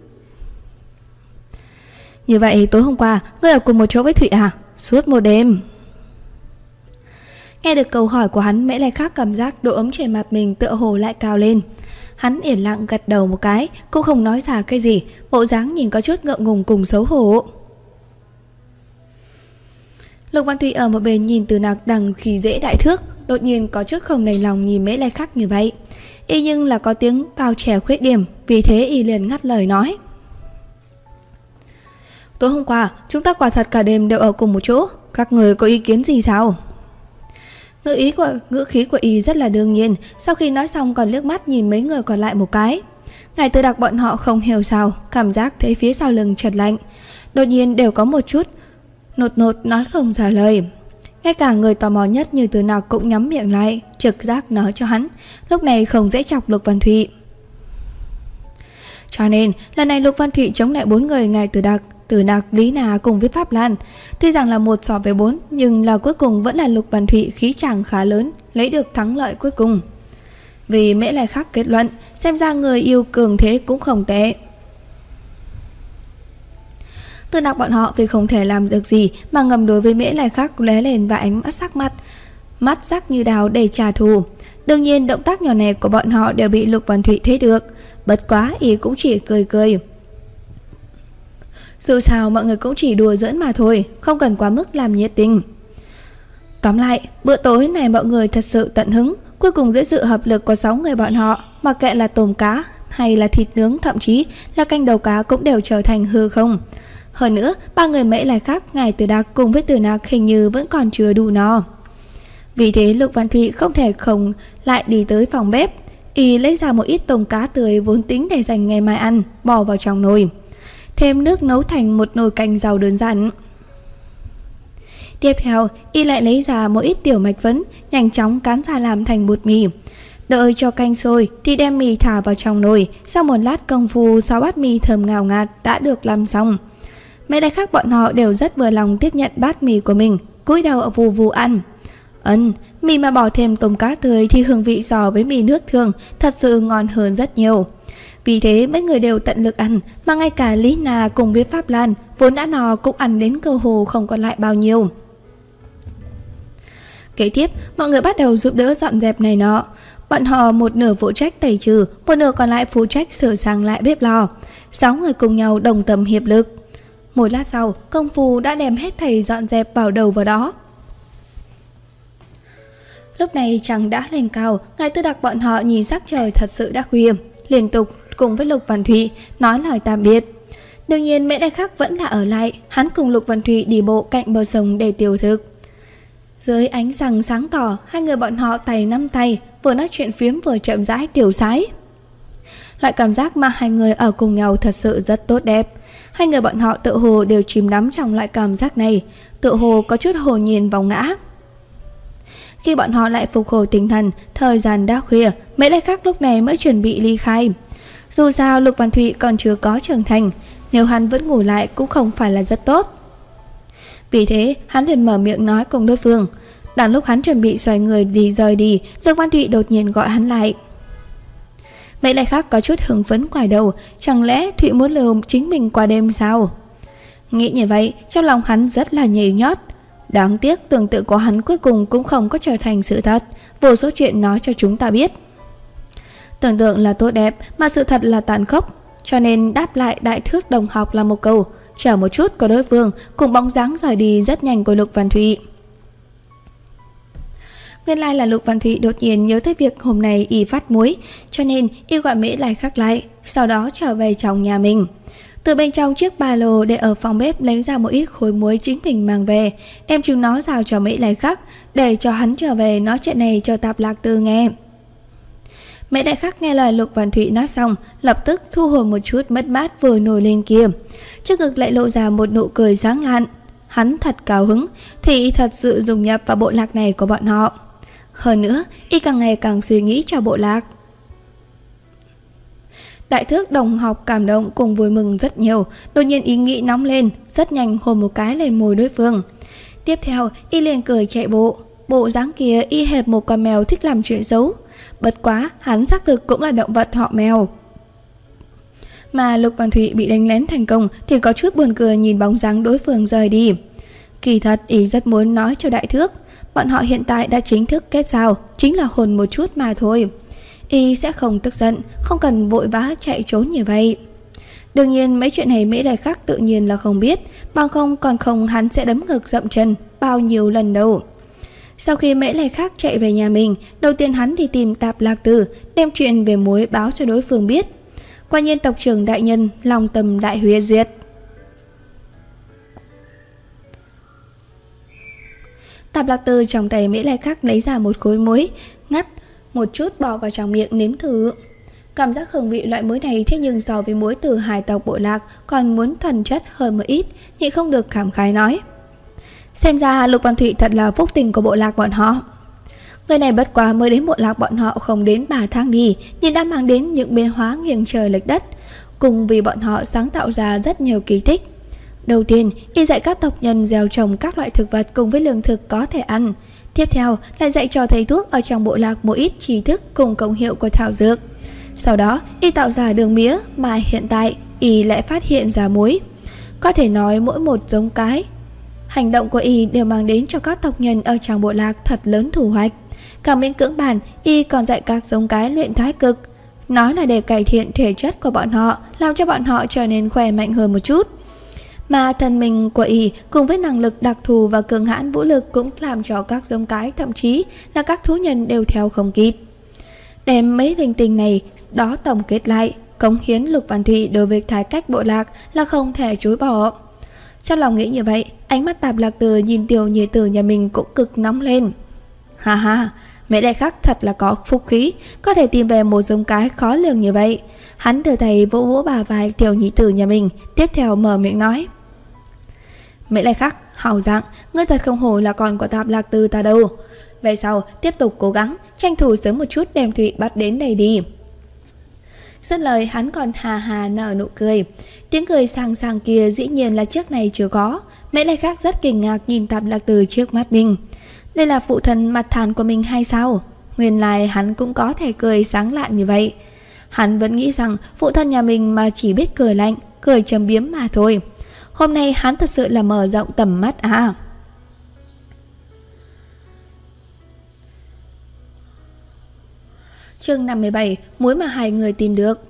Như vậy tối hôm qua ngươi ở cùng một chỗ với Thụy à? Suốt một đêm. Nghe được câu hỏi của hắn, Mễ Lai Khắc cảm giác độ ấm trên mặt mình tựa hồ lại cao lên. Hắn yên lặng gật đầu một cái, cũng không nói ra cái gì, bộ dáng nhìn có chút ngượng ngùng cùng xấu hổ. Lục Văn Thụy ở một bên nhìn Từ Nặc đằng khi dễ đại thước, đột nhiên có chút không đành lòng nhìn Mễ Lai Khắc như vậy. Y nhưng là có tiếng bao che khuyết điểm, vì thế y liền ngắt lời nói. Tối hôm qua chúng ta quả thật cả đêm đều ở cùng một chỗ, các người có ý kiến gì sao? Ngữ khí của y rất là đương nhiên. Sau khi nói xong còn liếc mắt nhìn mấy người còn lại một cái. Ngài Từ Đặc bọn họ không hiểu sao, cảm giác thấy phía sau lưng chợt lạnh, đột nhiên đều có một chút nột nói không ra lời. Ngay cả người tò mò nhất như Từ Nặc cũng nhắm miệng lại, trực giác nói cho hắn lúc này không dễ chọc Lục Văn Thụy. Cho nên lần này Lục Văn Thụy chống lại 4 người Ngài Từ Đặc, Từ Nặc, Lý Na cùng với Pháp Lan. Tuy rằng là 1 so với 4, nhưng là cuối cùng vẫn là Lục Văn Thụy khí chàng khá lớn, lấy được thắng lợi cuối cùng. Vì Mễ Lai Khắc kết luận, xem ra người yêu cường thế cũng không tệ. Từ Nặc bọn họ vì không thể làm được gì mà ngầm đối với Mễ Lai Khắc lóe lên và ánh mắt sắc như đào để trả thù. Đương nhiên động tác nhỏ này của bọn họ đều bị Lục Văn Thụy thấy được, bất quá ý cũng chỉ cười. Dù sao mọi người cũng chỉ đùa giỡn mà thôi, không cần quá mức làm nhiệt tình. Tóm lại, bữa tối này mọi người thật sự tận hứng. Cuối cùng dưới sự hợp lực của 6 người bọn họ, mặc kệ là tôm cá hay là thịt nướng, thậm chí là canh đầu cá cũng đều trở thành hư không. Hơn nữa, 3 người Mễ Lai Khắc, Ngài Từ Đặc cùng với Từ Nặc hình như vẫn còn chưa đủ no. Vì thế Lục Văn Thụy không thể không lại đi tới phòng bếp, Y lấy ra một ít tôm cá tươi vốn tính để dành ngày mai ăn, bỏ vào trong nồi, thêm nước nấu thành một nồi canh rau đơn giản. Tiếp theo, Y lại lấy ra một ít tiểu mạch phấn, nhanh chóng cán ra làm thành bột mì. Đợi cho canh sôi thì đem mì thả vào trong nồi. Sau một lát công phu, 6 bát mì thơm ngào ngạt đã được làm xong. Mấy đại khác bọn họ đều rất vừa lòng tiếp nhận bát mì của mình, cúi đầu vù vù ăn. Mì mà bỏ thêm tôm cá tươi thì hương vị so với mì nước thường thật sự ngon hơn rất nhiều. Vì thế mấy người đều tận lực ăn, mà ngay cả Lý Na cùng với Pháp Lan vốn đã no cũng ăn đến cơ hồ không còn lại bao nhiêu. Kế tiếp, mọi người bắt đầu giúp đỡ dọn dẹp này nọ. Bọn họ một nửa phụ trách tẩy trừ, một nửa còn lại phụ trách sửa sang lại bếp lò. 6 người cùng nhau đồng tâm hiệp lực. Một lát sau, công phu đã đem hết thầy dọn dẹp vào đầu vào đó. Lúc này trăng đã lên cao, Ngài Tư Đặc bọn họ nhìn sắc trời thật sự đã khuya, liên tục cùng với Lục Văn Thụy nói lời tạm biệt. Đương nhiên Mễ Đại Khắc vẫn là ở lại, hắn cùng Lục Văn Thụy đi bộ cạnh bờ sông để tiêu thực. Dưới ánh sáng sáng tỏ, hai người bọn họ tay nắm tay, vừa nói chuyện phiếm vừa chậm rãi tiểu sái. Loại cảm giác mà hai người ở cùng nhau thật sự rất tốt đẹp. Hai người bọn họ tự hồ đều chìm đắm trong loại cảm giác này, tự hồ có chút hồn nhiên vào ngã. Khi bọn họ lại phục hồi tinh thần, thời gian đã khuya, Mễ Đại Khắc lúc này mới chuẩn bị ly khai. Dù sao Lục Văn Thụy còn chưa có trưởng thành, nếu hắn vẫn ngủ lại cũng không phải là rất tốt. Vì thế hắn liền mở miệng nói cùng đối phương. Đang lúc hắn chuẩn bị xoay người rời đi, Lục Văn Thụy đột nhiên gọi hắn lại. Mễ Đại Khắc có chút hứng phấn quay đầu, chẳng lẽ Thụy muốn lừa chính mình qua đêm sao? Nghĩ như vậy, trong lòng hắn rất là nhảy nhót. Đáng tiếc tưởng tượng của hắn cuối cùng cũng không có trở thành sự thật, vô số chuyện nói cho chúng ta biết. Tưởng tượng là tốt đẹp, mà sự thật là tàn khốc, cho nên đáp lại Đại Thước đồng học là một câu, chờ một chút của đối phương, cùng bóng dáng rời đi rất nhanh của Lục Văn Thụy. Nguyên lai là Lục Văn Thụy đột nhiên nhớ tới việc hôm nay y phát muối, cho nên y gọi Mễ Đại Khắc lại, sau đó trở về trong nhà mình. Từ bên trong chiếc ba lô để ở phòng bếp lấy ra một ít khối muối chính mình mang về, đem chúng nó giao cho Mễ Đại Khắc, để cho hắn trở về nói chuyện này cho Tạp Lạc Tư nghe. Mễ Đại Khắc nghe lời Lục Văn Thụy nói xong, lập tức thu hồi một chút mất mát vừa nổi lên kia, trước ngực lại lộ ra một nụ cười sáng lạn. Hắn thật cao hứng, Thụy thật sự dung nhập vào bộ lạc này của bọn họ. Hơn nữa, y càng ngày càng suy nghĩ cho bộ lạc. Đại Thước đồng học cảm động cùng vui mừng rất nhiều, đột nhiên ý nghĩ nóng lên, rất nhanh hôn một cái lên môi đối phương. Tiếp theo, y liền cười chạy bộ. Bộ dáng kia y hệt một con mèo thích làm chuyện xấu. Bất quá, hắn xác thực cũng là động vật họ mèo. Mà Lục Văn Thụy bị đánh lén thành công thì có chút buồn cười nhìn bóng dáng đối phương rời đi. Kỳ thật y rất muốn nói cho Đại Thước, bọn họ hiện tại đã chính thức kết giao, chính là hôn một chút mà thôi. Y sẽ không tức giận, không cần vội vã chạy trốn như vậy. Đương nhiên mấy chuyện này Mễ Đại Khắc tự nhiên là không biết, bằng không còn không hắn sẽ đấm ngực dậm chân bao nhiêu lần đâu. Sau khi Mễ Đại Khắc chạy về nhà mình, đầu tiên hắn đi tìm Tạp Lạc Tư, đem chuyện về muối báo cho đối phương biết. Quả nhiên tộc trưởng đại nhân lòng tầm đại huyết duyệt. Tạp Lạc Tư trong tay Mễ Đại Khắc lấy ra một khối muối, ngắt một chút bỏ vào trong miệng nếm thử. Cảm giác hương vị loại muối này thế nhưng so với muối từ hai tộc bộ lạc còn muốn thuần chất hơn một ít, nhịn không được cảm khái nói. Xem ra Lục Văn Thụy thật là phúc tình của bộ lạc bọn họ. Người này bất quá mới đến bộ lạc bọn họ không đến 3 tháng đi, nhưng đã mang đến những biến hóa nghiêng trời lệch đất, cùng vì bọn họ sáng tạo ra rất nhiều kỳ tích. Đầu tiên, y dạy các tộc nhân gieo trồng các loại thực vật cùng với lương thực có thể ăn. Tiếp theo là dạy cho thầy thuốc ở trong bộ lạc một ít tri thức cùng công hiệu của thảo dược. Sau đó y tạo ra đường mía, mà hiện tại y lại phát hiện ra muối. Có thể nói mỗi một giống cái hành động của y đều mang đến cho các tộc nhân ở trong bộ lạc thật lớn thu hoạch. Cả miễn cưỡng bản, y còn dạy các giống cái luyện thái cực, nói là để cải thiện thể chất của bọn họ, làm cho bọn họ trở nên khỏe mạnh hơn một chút. Mà thân mình của y cùng với năng lực đặc thù và cường hãn vũ lực cũng làm cho các giống cái, thậm chí là các thú nhân đều theo không kịp. Đem mấy linh tinh này đó tổng kết lại, cống hiến Lục Văn Thụy đối với thái cách bộ lạc là không thể chối bỏ. Trong lòng nghĩ như vậy, ánh mắt Tạp Lạc Tư nhìn tiểu nhị tử nhà mình cũng cực nóng lên. Ha ha, Mễ Lai Khắc thật là có phúc khí, có thể tìm về một giống cái khó lường như vậy. Hắn đưa tay vỗ vỗ bả vai tiểu nhị tử nhà mình, tiếp theo mở miệng nói: Mễ Lai Khắc, hào dạng, ngươi thật không hổ là con của Tạp Lạc Từ ta đâu. Về sau tiếp tục cố gắng, tranh thủ sớm một chút đem Thụy bắt đến đây đi. Dứt lời hắn còn hà hà nở nụ cười. Tiếng cười sang sảng kia dĩ nhiên là trước này chưa có. Mễ Lai Khắc rất kinh ngạc nhìn Tạp Lạc Từ trước mắt mình. Đây là phụ thân mặt thản của mình hay sao? Nguyên lai hắn cũng có thể cười sáng lạn như vậy. Hắn vẫn nghĩ rằng phụ thân nhà mình mà chỉ biết cười lạnh, cười châm biếm mà thôi. Hôm nay hắn thật sự là mở rộng tầm mắt à. Chương 57, muối mà hai người tìm được.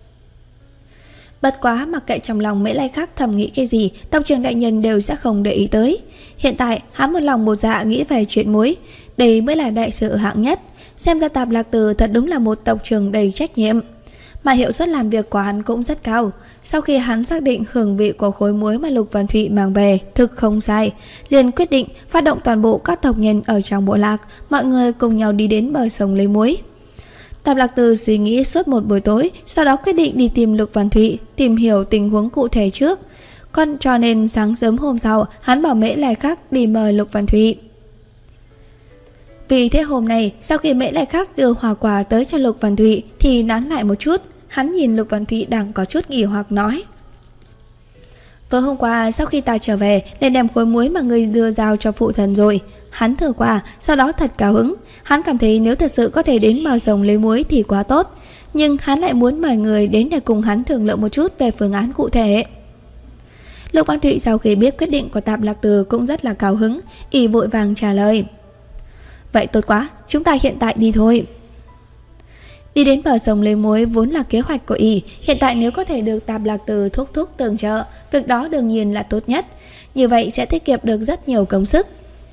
Bất quá mặc kệ trong lòng Mễ Lai Khắc thầm nghĩ cái gì, tộc trưởng đại nhân đều sẽ không để ý tới. Hiện tại hắn một lòng một dạ nghĩ về chuyện muối, đây mới là đại sự hạng nhất. Xem ra Tạp Lạc Từ thật đúng là một tộc trưởng đầy trách nhiệm, mà hiệu suất làm việc của hắn cũng rất cao. Sau khi hắn xác định hương vị của khối muối mà Lục Văn Thụy mang về thực không sai, liền quyết định phát động toàn bộ các tộc nhân ở trong bộ lạc, mọi người cùng nhau đi đến bờ sông lấy muối. Tạp Lạc Từ suy nghĩ suốt một buổi tối, sau đó quyết định đi tìm Lục Văn Thụy, tìm hiểu tình huống cụ thể trước. Còn cho nên sáng sớm hôm sau, hắn bảo Mễ Lai Khắc đi mời Lục Văn Thụy. Vì thế hôm nay, sau khi Mễ Lai Khắc đưa hoa quả tới cho Lục Văn Thụy thì nán lại một chút. Hắn nhìn Lục Văn Thụy đang có chút nghỉ hoặc nói: Tối hôm qua sau khi ta trở về, lên đem khối muối mà người đưa giao cho phụ thần rồi. Hắn thử qua, sau đó thật cao hứng. Hắn cảm thấy nếu thật sự có thể đến bờ sông lấy muối thì quá tốt. Nhưng hắn lại muốn mời người đến để cùng hắn thương lượng một chút về phương án cụ thể. Lục Văn Thụy sau khi biết quyết định của Tạp Lạc Từ cũng rất là cao hứng, y vội vàng trả lời: Vậy tốt quá, chúng ta hiện tại đi thôi. Đi đến bờ sông lấy muối vốn là kế hoạch của y, hiện tại nếu có thể được Tạp Lạc Từ thúc thúc tương trợ, việc đó đương nhiên là tốt nhất. Như vậy sẽ tiết kiệm được rất nhiều công sức.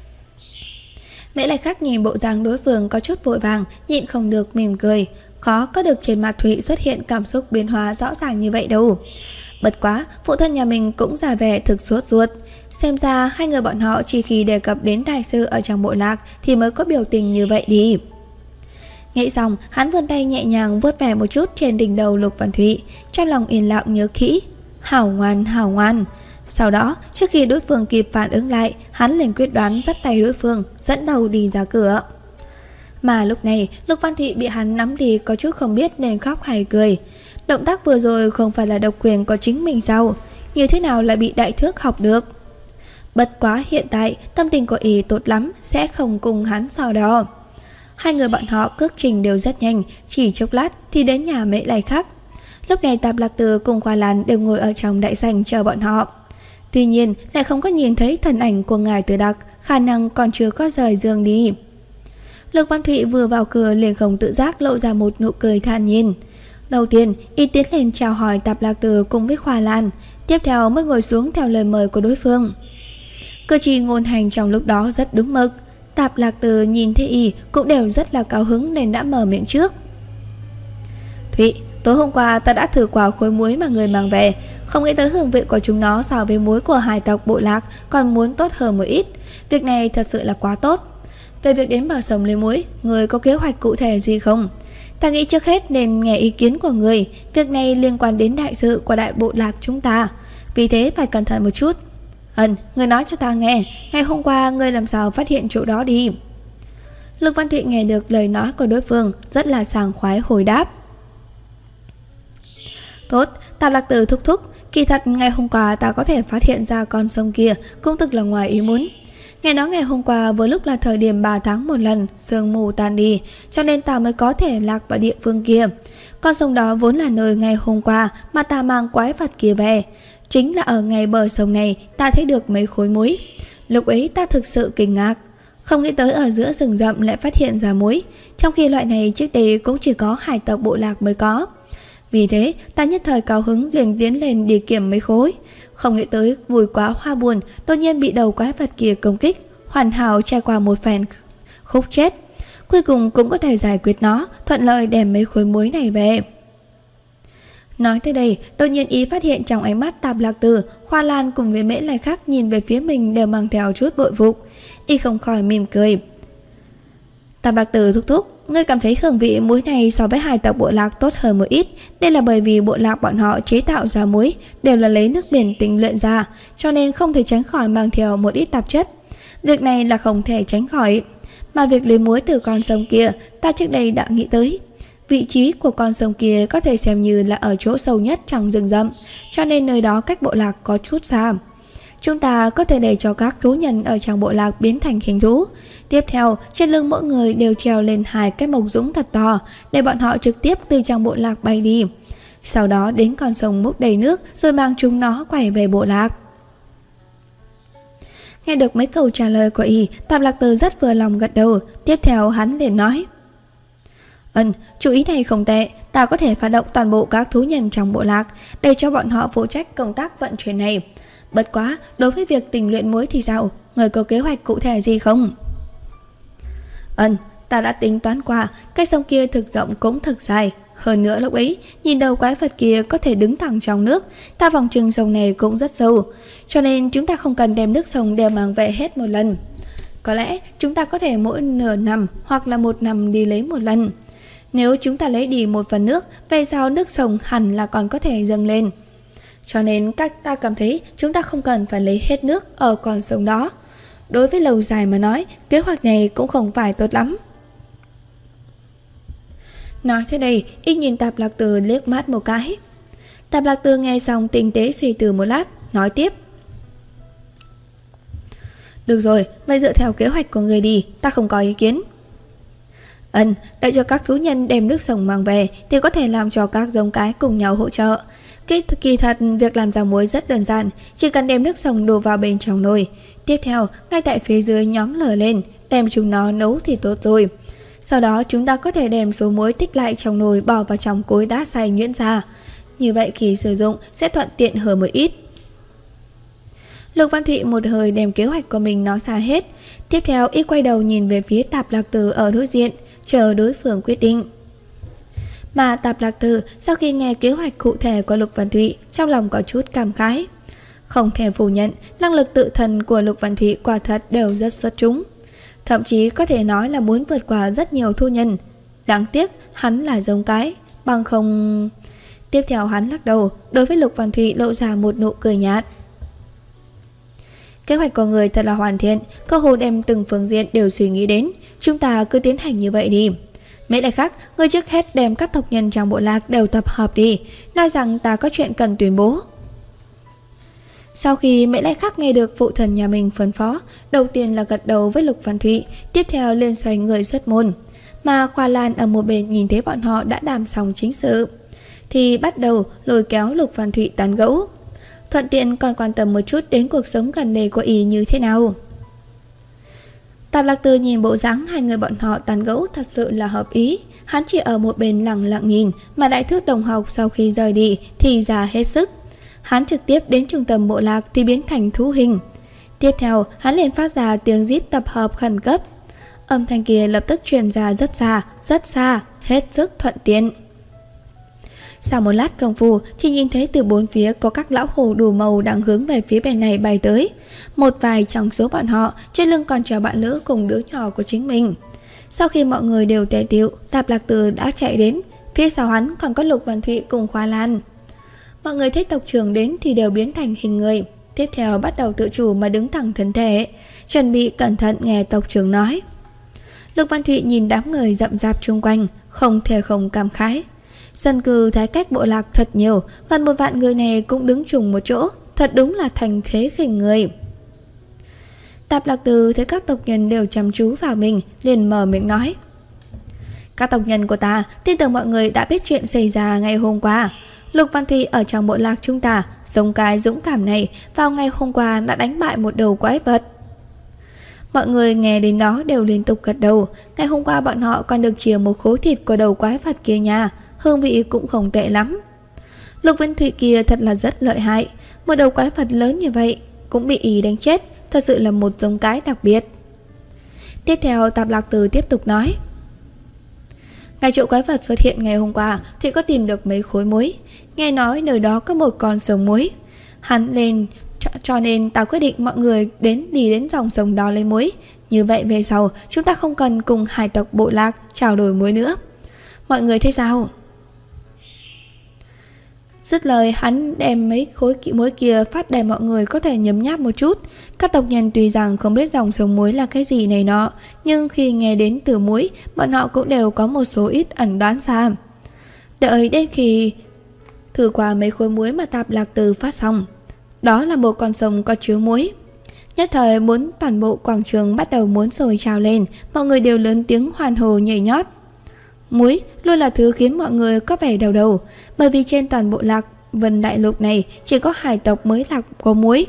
Mễ Lai Khắc nhìn bộ dáng đối phương có chút vội vàng, nhịn không được mỉm cười. Khó có được trên mặt Thụy xuất hiện cảm xúc biến hóa rõ ràng như vậy đâu. Bất quá, phụ thân nhà mình cũng ra vẻ thực sốt ruột. Xem ra hai người bọn họ chỉ khi đề cập đến đại sự ở trong bộ lạc thì mới có biểu tình như vậy đi. Nghĩ xong, hắn vươn tay nhẹ nhàng vuốt về một chút trên đỉnh đầu Lục Văn Thụy, trong lòng yên lặng nhớ kỹ: hảo ngoan, hảo ngoan. Sau đó, trước khi đối phương kịp phản ứng lại, hắn liền quyết đoán dắt tay đối phương, dẫn đầu đi ra cửa. Mà lúc này, Lục Văn Thụy bị hắn nắm đi có chút không biết nên khóc hay cười. Động tác vừa rồi không phải là độc quyền của chính mình sao? Như thế nào lại bị đại thước học được? Bất quá hiện tại, tâm tình của y tốt lắm, sẽ không cùng hắn so đo. Hai người bọn họ cước trình đều rất nhanh, chỉ chốc lát thì đến nhà Mễ Lai Khắc. Lúc này Tạp Lạc Từ cùng Khoa Lan đều ngồi ở trong đại sảnh chờ bọn họ. Tuy nhiên lại không có nhìn thấy thân ảnh của ngài Từ Đặc, khả năng còn chưa có rời giường đi. Lục Văn Thụy vừa vào cửa liền không tự giác lộ ra một nụ cười thản nhiên. Đầu tiên y tiến lên chào hỏi Tạp Lạc Từ cùng với Khoa Lan, tiếp theo mới ngồi xuống theo lời mời của đối phương. Cử chỉ ngôn hành trong lúc đó rất đúng mực. Tạp Lạc Từ nhìn thấy y cũng đều rất là cao hứng nên đã mở miệng trước. Thụy, tối hôm qua ta đã thử quả khối muối mà người mang về, không nghĩ tới hương vị của chúng nó so với muối của hai tộc bộ lạc còn muốn tốt hơn một ít. Việc này thật sự là quá tốt. Về việc đến bờ sông lấy muối, người có kế hoạch cụ thể gì không? Ta nghĩ trước hết nên nghe ý kiến của người. Việc này liên quan đến đại sự của đại bộ lạc chúng ta, vì thế phải cẩn thận một chút. Người nói cho ta nghe, ngày hôm qua người làm sao phát hiện chỗ đó đi? Lục Văn Thụy nghe được lời nói của đối phương, rất là sảng khoái hồi đáp. Tốt, Tạp Lạc Từ thúc thúc, kỳ thật ngày hôm qua ta có thể phát hiện ra con sông kia cũng thực là ngoài ý muốn. Nghe nói ngày hôm qua vừa lúc là thời điểm 3 tháng một lần sương mù tan đi, cho nên ta mới có thể lạc vào địa phương kia. Con sông đó vốn là nơi ngày hôm qua mà ta mang quái vật kia về. Chính là ở ngay bờ sông này ta thấy được mấy khối muối. Lúc ấy ta thực sự kinh ngạc, không nghĩ tới ở giữa rừng rậm lại phát hiện ra muối, trong khi loại này trước đây cũng chỉ có hải tộc bộ lạc mới có. Vì thế ta nhất thời cao hứng liền tiến lên đi kiểm mấy khối. Không nghĩ tới vui quá hoa buồn, đột nhiên bị đầu quái vật kia công kích, hoàn hảo trải qua một phen khúc chết. Cuối cùng cũng có thể giải quyết nó, thuận lợi đem mấy khối muối này về. Nói tới đây, đột nhiên ý phát hiện trong ánh mắt Tạp Lạc Từ, Khoa Lan cùng với Mễ Lai Khắc nhìn về phía mình đều mang theo chút bội phục. Y không khỏi mỉm cười. Tạp Lạc Tử thúc thúc, ngươi cảm thấy hương vị muối này so với hai tộc bộ lạc tốt hơn một ít. Đây là bởi vì bộ lạc bọn họ chế tạo ra muối đều là lấy nước biển tinh luyện ra, cho nên không thể tránh khỏi mang theo một ít tạp chất. Việc này là không thể tránh khỏi. Mà việc lấy muối từ con sông kia, ta trước đây đã nghĩ tới. Vị trí của con sông kia có thể xem như là ở chỗ sâu nhất trong rừng rậm, cho nên nơi đó cách bộ lạc có chút xa. Chúng ta có thể để cho các thú nhân ở trong bộ lạc biến thành hình thú. Tiếp theo, trên lưng mỗi người đều treo lên hai cái mộc dũng thật to, để bọn họ trực tiếp từ trong bộ lạc bay đi. Sau đó đến con sông múc đầy nước, rồi mang chúng nó quay về bộ lạc. Nghe được mấy câu trả lời của y, Tạp Lạc Tử rất vừa lòng gật đầu. Tiếp theo hắn liền nói: Chú ý này không tệ. Ta có thể phát động toàn bộ các thú nhân trong bộ lạc, để cho bọn họ phụ trách công tác vận chuyển này. Bất quá, đối với việc tình luyện muối thì sao? Người có kế hoạch cụ thể gì không? Ta đã tính toán qua. Cái sông kia thực rộng cũng thực dài. Hơn nữa lúc ấy, nhìn đầu quái vật kia có thể đứng thẳng trong nước. Ta vòng chừng sông này cũng rất sâu, cho nên chúng ta không cần đem nước sông đều mang về hết một lần. Có lẽ chúng ta có thể mỗi nửa năm hoặc là một năm đi lấy một lần. Nếu chúng ta lấy đi một phần nước, về sau nước sông hẳn là còn có thể dâng lên. Cho nên ta cảm thấy chúng ta không cần phải lấy hết nước ở con sông đó. Đối với lâu dài mà nói, kế hoạch này cũng không phải tốt lắm. Nói thế đây, y nhìn Tạp Lạc Tử liếc mắt một cái. Tạp Lạc Tử nghe xong tinh tế suy tư một lát, nói tiếp: Được rồi, vậy dựa theo kế hoạch của người đi, ta không có ý kiến. Đợi cho các thú nhân đem nước sông mang về thì có thể làm cho các giống cái cùng nhau hỗ trợ. Kỳ thật, việc làm ra muối rất đơn giản, chỉ cần đem nước sông đổ vào bên trong nồi. Tiếp theo, ngay tại phía dưới nhóm lửa lên, đem chúng nó nấu thì tốt rồi. Sau đó chúng ta có thể đem số muối tích lại trong nồi bỏ vào trong cối đá xay nhuyễn ra. Như vậy khi sử dụng sẽ thuận tiện hơn một ít. Lục Văn Thụy một hơi đem kế hoạch của mình nói ra hết. Tiếp theo y quay đầu nhìn về phía Tạp Lạc Tử ở đối diện, chờ đối phương quyết định. Mà Tạp Lạc Tử sau khi nghe kế hoạch cụ thể của Lục Văn Thụy, trong lòng có chút cảm khái. Không thể phủ nhận, năng lực tự thân của Lục Văn Thụy quả thật đều rất xuất chúng. Thậm chí có thể nói là muốn vượt qua rất nhiều thú nhân. Đáng tiếc hắn là giống cái, bằng không... Tiếp theo hắn lắc đầu, đối với Lục Văn Thụy lộ ra một nụ cười nhạt. Kế hoạch của người thật là hoàn thiện, cơ hồ đem từng phương diện đều suy nghĩ đến. Chúng ta cứ tiến hành như vậy đi. Mấy lại khác, người trước hết đem các tộc nhân trong bộ lạc đều tập hợp đi, nói rằng ta có chuyện cần tuyên bố. Sau khi Mễ Lại Khắc nghe được phụ thần nhà mình phân phó, đầu tiên là gật đầu với Lục Văn Thụy, tiếp theo liền xoay người xuất môn. Mà Khoa Lan ở một bên nhìn thấy bọn họ đã đàm xong chính sự, thì bắt đầu lôi kéo Lục Văn Thụy tán gẫu, thuận tiện còn quan tâm một chút đến cuộc sống gần đây của y như thế nào. Tạp Lạc Tử nhìn bộ dáng hai người bọn họ tán gẫu thật sự là hợp ý. Hắn chỉ ở một bên lặng lặng nhìn, mà Đại Thước đồng học sau khi rời đi thì ra hết sức. Hắn trực tiếp đến trung tâm bộ lạc thì biến thành thú hình. Tiếp theo hắn liền phát ra tiếng rít tập hợp khẩn cấp. Âm thanh kia lập tức truyền ra rất xa, hết sức thuận tiện. Sau một lát công phu thì nhìn thấy từ bốn phía có các lão hổ đủ màu đang hướng về phía bên này bay tới. Một vài trong số bọn họ trên lưng còn treo bạn lữ cùng đứa nhỏ của chính mình. Sau khi mọi người đều tề tựu, Tạp Lạc Tử đã chạy đến. Phía sau hắn còn có Lục Văn Thụy cùng Khoa Lan. Mọi người thấy tộc trưởng đến thì đều biến thành hình người. Tiếp theo bắt đầu tự chủ mà đứng thẳng thân thể, chuẩn bị cẩn thận nghe tộc trưởng nói. Lục Văn Thụy nhìn đám người rậm rạp chung quanh, không thể không cảm khái. Dân cư thái cách bộ lạc thật nhiều, gần 1 vạn người này cũng đứng chung một chỗ, thật đúng là thành thế khinh người. Tạp Lạc Tử thấy các tộc nhân đều chăm chú vào mình, liền mở miệng nói: Các tộc nhân của ta, tin tưởng mọi người đã biết chuyện xảy ra ngày hôm qua. Lục Văn Thụy ở trong bộ lạc chúng ta, giống cái dũng cảm này, vào ngày hôm qua đã đánh bại một đầu quái vật. Mọi người nghe đến đó đều liên tục gật đầu. Ngày hôm qua bọn họ còn được chia một khối thịt của đầu quái vật kia nha, hương vị cũng không tệ lắm. Lục Văn Thụy kia thật là rất lợi hại, một đầu quái vật lớn như vậy cũng bị y đánh chết, thật sự là một giống cái đặc biệt. Tiếp theo Tạp Lạc Tử tiếp tục nói: Ngay chỗ quái vật xuất hiện ngày hôm qua, Thụy có tìm được mấy khối muối. Nghe nói nơi đó có một con sông muối. Hắn lên Cho nên ta quyết định mọi người đi đến dòng sông đó lấy muối. Như vậy về sau chúng ta không cần cùng hải tộc bộ lạc trao đổi muối nữa. Mọi người thấy sao? Dứt lời hắn đem mấy khối muối kia phát để mọi người có thể nhấm nháp một chút. Các tộc nhân tuy rằng không biết dòng sông muối là cái gì này nọ, nhưng khi nghe đến từ muối, bọn họ cũng đều có một số ít ẩn đoán ra. Đợi đến khi thử qua mấy khối muối mà Tạp Lạc Từ phát xong, đó là một con sông có chứa muối. Nhất thời toàn bộ quảng trường bắt đầu muốn sôi trào lên, mọi người đều lớn tiếng hoan hô nhảy nhót. Muối luôn là thứ khiến mọi người có vẻ đau đầu, bởi vì trên toàn bộ Lạc Vân Đại Lục này chỉ có hải tộc mới là có muối.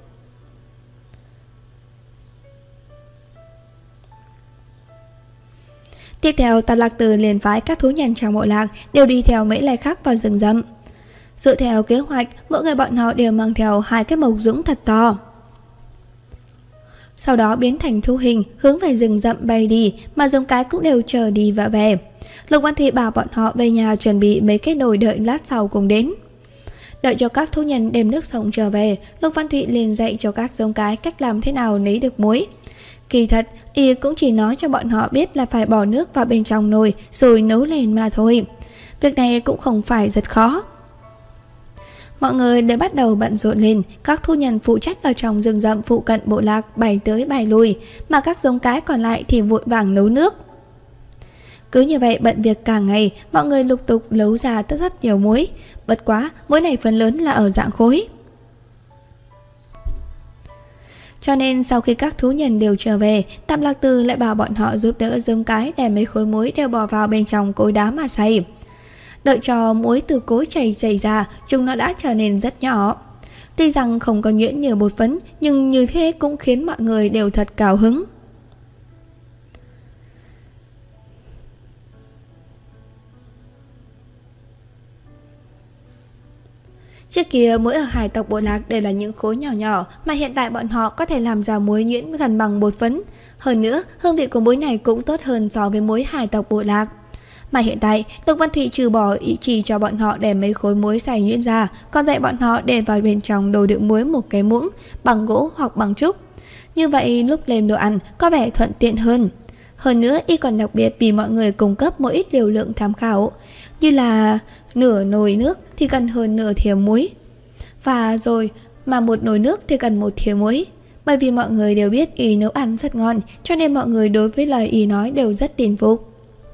Tiếp theo, Tạp Lạc Từ liền phái các thú nhân trong bộ lạc đều đi theo mấy lai khác vào rừng rậm. Dựa theo kế hoạch, mỗi người bọn họ đều mang theo 2 cái mộc dũng thật to. Sau đó biến thành thú hình hướng về rừng rậm bay đi, mà giống cái cũng đều chờ đi và về. Lục Văn Thị bảo bọn họ về nhà chuẩn bị mấy cái nồi đợi lát sau cùng đến. Đợi cho các thú nhân đem nước sông trở về, Lục Văn Thụy liền dạy cho các giống cái cách làm thế nào lấy được muối. Kỳ thật, y cũng chỉ nói cho bọn họ biết là phải bỏ nước vào bên trong nồi rồi nấu lên mà thôi. Việc này cũng không phải rất khó. Mọi người đều bắt đầu bận rộn lên, các thú nhân phụ trách ở trong rừng rậm phụ cận bộ lạc bay tới bay lui, mà các giống cái còn lại thì vội vàng nấu nước. Cứ như vậy bận việc cả ngày, mọi người lục tục nấu ra rất nhiều muối. Bất quá, muối này phần lớn là ở dạng khối. Cho nên sau khi các thú nhân đều trở về, Tạp Lạc Từ lại bảo bọn họ giúp đỡ giống cái để mấy khối muối đều bỏ vào bên trong cối đá mà xay. Đợi cho muối từ cối chảy ra, chúng nó đã trở nên rất nhỏ. Tuy rằng không có nhuyễn như bột phấn, nhưng như thế cũng khiến mọi người đều thật cao hứng. Trước kia muối ở hải tộc bộ lạc đều là những khối nhỏ nhỏ, mà hiện tại bọn họ có thể làm ra muối nhuyễn gần bằng bột phấn. Hơn nữa, hương vị của muối này cũng tốt hơn so với muối hải tộc bộ lạc. Mà hiện tại, Lục Văn Thụy trừ bỏ ý chỉ cho bọn họ để mấy khối muối xay nhuyễn ra, còn dạy bọn họ để vào bên trong đồ đựng muối một cái muỗng bằng gỗ hoặc bằng trúc. Như vậy lúc lên đồ ăn có vẻ thuận tiện hơn. Hơn nữa, y còn đặc biệt vì mọi người cung cấp một ít liều lượng tham khảo, như là nửa nồi nước thì cần hơn nửa thìa muối, và rồi mà một nồi nước thì cần 1 thìa muối. Bởi vì mọi người đều biết y nấu ăn rất ngon, cho nên mọi người đối với lời y nói đều rất tin phục.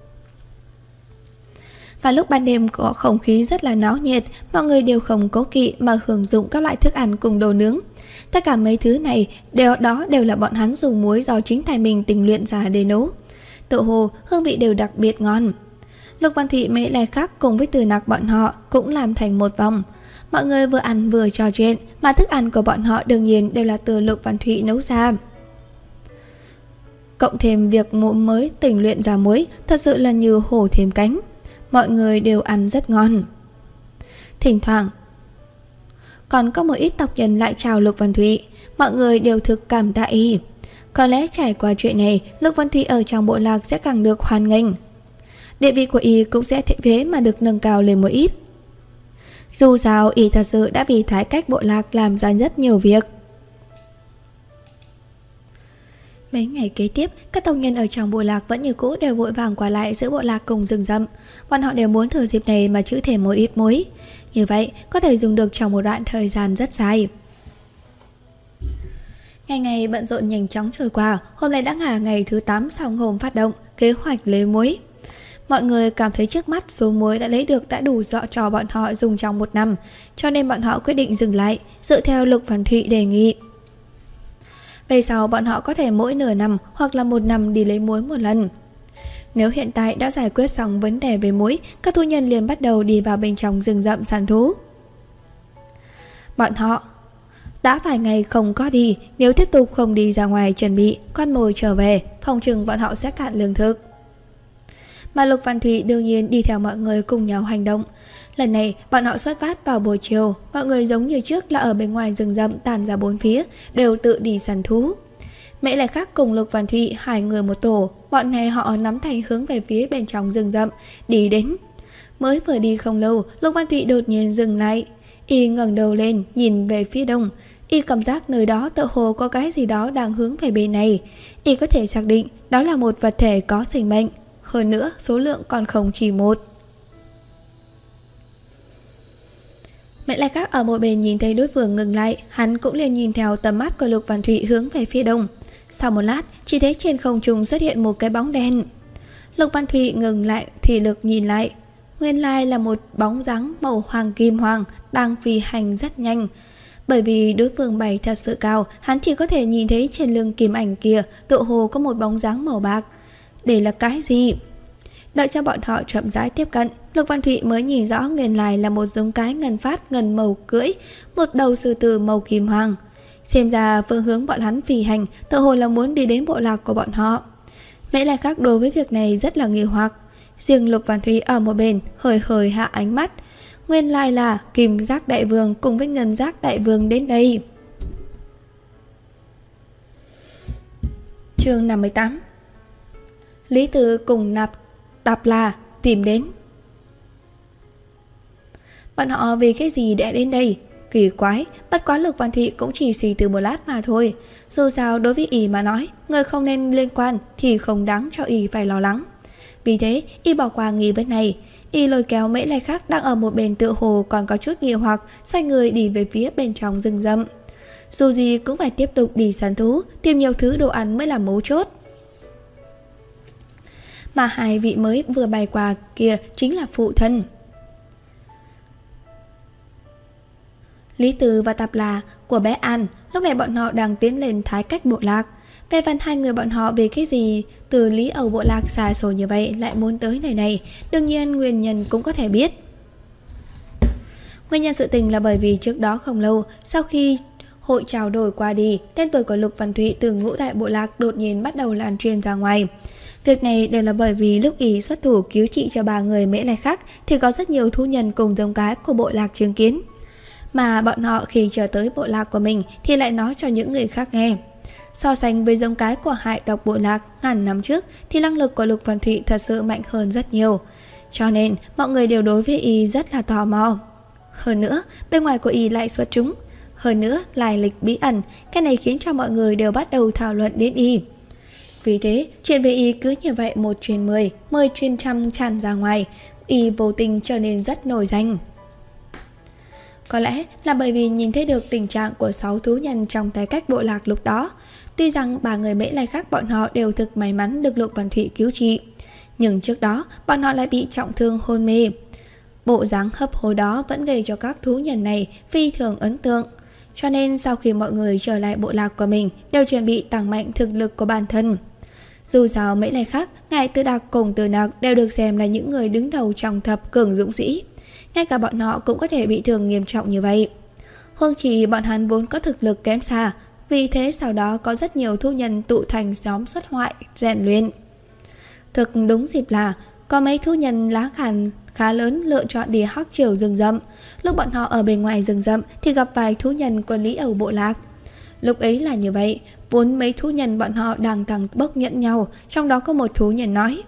Và lúc ban đêm có không khí rất là náo nhiệt, mọi người đều không cố kỵ mà hưởng dụng các loại thức ăn cùng đồ nướng. Tất cả mấy thứ này đều là bọn hắn dùng muối do chính tay mình tình luyện ra để nấu. Tự hồ hương vị đều đặc biệt ngon. Lục Văn Thụy mấy lai khác cùng với Từ Nặc bọn họ cũng làm thành một vòng. Mọi người vừa ăn vừa trò chuyện, mà thức ăn của bọn họ đương nhiên đều là từ Lục Văn Thụy nấu ra. Cộng thêm việc mới tình luyện ra muối, thật sự là như hổ thêm cánh. Mọi người đều ăn rất ngon. Thỉnh thoảng còn có một ít tộc nhân lại chào Lục Văn Thụy, mọi người đều thực cảm tạ y. Có lẽ trải qua chuyện này, Lục Văn Thụy ở trong bộ lạc sẽ càng được hoan nghênh. Địa vị của y cũng sẽ thế mà được nâng cao lên một ít. Dù sao, y thật sự đã vì thái cách bộ lạc làm ra rất nhiều việc. Mấy ngày kế tiếp, các tộc nhân ở trong bộ lạc vẫn như cũ đều vội vàng qua lại giữa bộ lạc cùng rừng rậm. Bọn họ đều muốn thử dịp này mà trữ thêm một ít muối. Như vậy, có thể dùng được trong một đoạn thời gian rất dài. Ngày ngày bận rộn nhanh chóng trôi qua, hôm nay đã là ngày thứ 8 sau hôm phát động kế hoạch lấy muối. Mọi người cảm thấy trước mắt số muối đã lấy được đã đủ cho bọn họ dùng trong 1 năm, cho nên bọn họ quyết định dừng lại, dựa theo Lục Văn Thụy đề nghị. Về sau bọn họ có thể mỗi nửa năm hoặc là 1 năm đi lấy muối một lần. Nếu hiện tại đã giải quyết xong vấn đề về muối, các thú nhân liền bắt đầu đi vào bên trong rừng rậm săn thú. Bọn họ đã vài ngày không có đi, nếu tiếp tục không đi ra ngoài chuẩn bị con mồi trở về, phòng chừng bọn họ sẽ cạn lương thực. Mà Lục Văn Thụy đương nhiên đi theo mọi người cùng nhau hành động. Lần này bọn họ xuất phát vào buổi chiều, mọi người giống như trước là ở bên ngoài rừng rậm tản ra 4 phía, đều tự đi săn thú. Mẹ lại khác cùng Lục Văn Thụy 2 người một tổ, bọn này họ nắm tay hướng về phía bên trong rừng rậm đi đến. Mới vừa đi không lâu, Lục Văn Thụy đột nhiên dừng lại, y ngẩng đầu lên nhìn về phía đông, Y cảm giác nơi đó tựa hồ có cái gì đó đang hướng về bên này. Y có thể xác định đó là một vật thể có sinh mệnh. Hơn nữa số lượng còn không chỉ một. Mẹ Lai Khác ở một bên nhìn thấy đối phương ngừng lại, hắn cũng liền nhìn theo tầm mắt của Lục Văn Thụy hướng về phía đông. Sau một lát, chỉ thấy trên không trung xuất hiện một cái bóng đen. Lục Văn Thụy ngừng lại thì lực nhìn lại. Nguyên lai là một bóng dáng màu hoàng kim hoàng đang phi hành rất nhanh. Bởi vì đối phương bay thật sự cao, hắn chỉ có thể nhìn thấy trên lưng kim ảnh kia tựa hồ có một bóng dáng màu bạc. Đây là cái gì? Đợi cho bọn họ chậm rãi tiếp cận, Lục Văn Thụy mới nhìn rõ nguyên lai là một giống cái ngân phát ngân màu cưỡi, một đầu sư tử màu kim hoàng. Xem ra phương hướng bọn hắn phi hành tựa hồ là muốn đi đến bộ lạc của bọn họ. Mễ Lai Khác đối với việc này rất là nghi hoặc. Riêng Lục Văn Thụy ở một bên hơi hạ ánh mắt. Nguyên lai là Kim Giác Đại Vương cùng với Ngân Giác Đại Vương đến đây. Chương 58. Lý Tử cùng Tạp La tìm đến. Bọn họ vì cái gì đã đến đây? Kỳ quái, bất quá Lục Văn Thụy cũng chỉ suy tư một lát mà thôi. Dù sao đối với Y mà nói, người không nên liên quan thì không đáng cho Y phải lo lắng. Vì thế, Y bỏ qua nghi vấn này. Y lôi kéo Mễ Lai Khác đang ở một bên tựa hồ còn có chút nghi hoặc, xoay người đi về phía bên trong rừng rậm. Dù gì cũng phải tiếp tục đi săn thú, tìm nhiều thứ đồ ăn mới là mấu chốt. Mà hai vị mới vừa bay qua kia chính là phụ thân Lý Từ và Tạp La của bé An. Lúc này bọn họ đang tiến lên Thái Cách bộ lạc. Về phần hai người bọn họ vì cái gì từ Lý Âu bộ lạc xa xôi như vậy lại muốn tới nơi này, đương nhiên nguyên nhân cũng có thể biết. Nguyên nhân sự tình là bởi vì trước đó không lâu, sau khi hội trao đổi qua đi, tên tuổi của Lục Văn Thụy từ ngũ đại bộ lạc đột nhiên bắt đầu lan truyền ra ngoài. Việc này đều là bởi vì lúc Y xuất thủ cứu trị cho 3 người Mễ Lai Khác thì có rất nhiều thú nhân cùng giống cái của bộ lạc chứng kiến. Mà bọn họ khi trở tới bộ lạc của mình thì lại nói cho những người khác nghe. So sánh với giống cái của hải tộc bộ lạc ngàn năm trước thì năng lực của Lục Văn Thụy thật sự mạnh hơn rất nhiều. Cho nên mọi người đều đối với Y rất là tò mò. Hơn nữa, bên ngoài của Y lại xuất chúng. Hơn nữa, lai lịch bí ẩn, cái này khiến cho mọi người đều bắt đầu thảo luận đến Y. Vì thế, chuyện về Y cứ như vậy 1 truyền 10, 10 truyền trăm tràn ra ngoài, Y vô tình trở nên rất nổi danh. Có lẽ là bởi vì nhìn thấy được tình trạng của 6 thú nhân trong Thái Cách bộ lạc lúc đó. Tuy rằng 3 người Mễ Lai Khác bọn họ đều thực may mắn được Lục Văn Thụy cứu trị, nhưng trước đó bọn họ lại bị trọng thương hôn mê. Bộ dáng hấp hối đó vẫn gây cho các thú nhân này phi thường ấn tượng. Cho nên sau khi mọi người trở lại bộ lạc của mình đều chuẩn bị tăng mạnh thực lực của bản thân. Dù sao Mễ Lai Khác, Ngài Tư Đặc cùng Từ Nặc đều được xem là những người đứng đầu trong thập cường dũng sĩ. Ngay cả bọn họ cũng có thể bị thương nghiêm trọng như vậy. Huống chi bọn hắn vốn có thực lực kém xa, vì thế sau đó có rất nhiều thú nhân tụ thành nhóm xuất hoại rèn luyện. Thực đúng dịp là có mấy thú nhân lá gan khá lớn lựa chọn đi Hắc Triều rừng rậm. Lúc bọn họ ở bên ngoài rừng rậm thì gặp vài thú nhân của Lý Âu bộ lạc. Lúc ấy là như vậy, vốn mấy thú nhân bọn họ đang thẳng bốc nhẫn nhau. Trong đó có một thú nhân nói: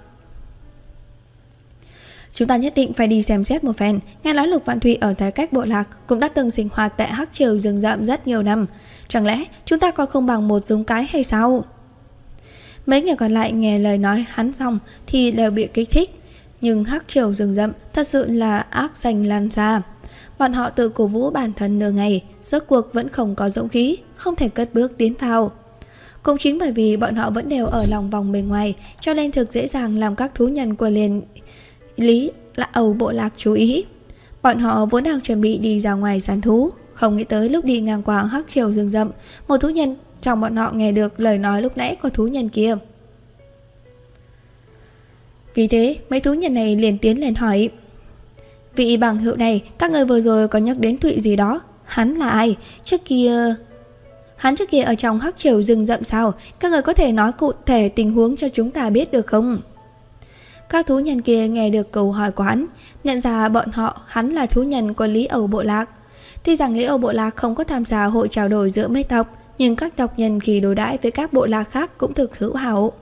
chúng ta nhất định phải đi xem xét một phen. Nghe nói Lục Văn Thụy ở Thái Cách bộ lạc cũng đã từng sinh hoạt tại Hắc Triều rừng rậm rất nhiều năm. Chẳng lẽ chúng ta còn không bằng một giống cái hay sao? Mấy người còn lại nghe lời nói hắn xong thì đều bị kích thích. Nhưng Hắc Triều rừng rậm thật sự là ác danh lan xa. Bọn họ tự cổ vũ bản thân nửa ngày, rốt cuộc vẫn không có dũng khí, không thể cất bước tiến vào. Cũng chính bởi vì bọn họ vẫn đều ở lòng vòng bên ngoài, cho nên thực dễ dàng làm các thú nhân của Lý Âu bộ lạc chú ý. Bọn họ vốn đang chuẩn bị đi ra ngoài săn thú, không nghĩ tới lúc đi ngang qua Hắc Triều rừng rậm, một thú nhân trong bọn họ nghe được lời nói lúc nãy của thú nhân kia. Vì thế mấy thú nhân này liền tiến lên hỏi: vị bằng hữu này, các người vừa rồi có nhắc đến Thụy gì đó, hắn là ai? Hắn trước kia ở trong Hắc Triều rừng rậm sao? Các người có thể nói cụ thể tình huống cho chúng ta biết được không? Các thú nhân kia nghe được câu hỏi của hắn, nhận ra hắn là thú nhân của Lý Âu bộ lạc. Tuy rằng Lý Âu bộ lạc không có tham gia hội trao đổi giữa mấy tộc, nhưng các tộc nhân khi đối đãi với các bộ lạc khác cũng thực hữu hảo.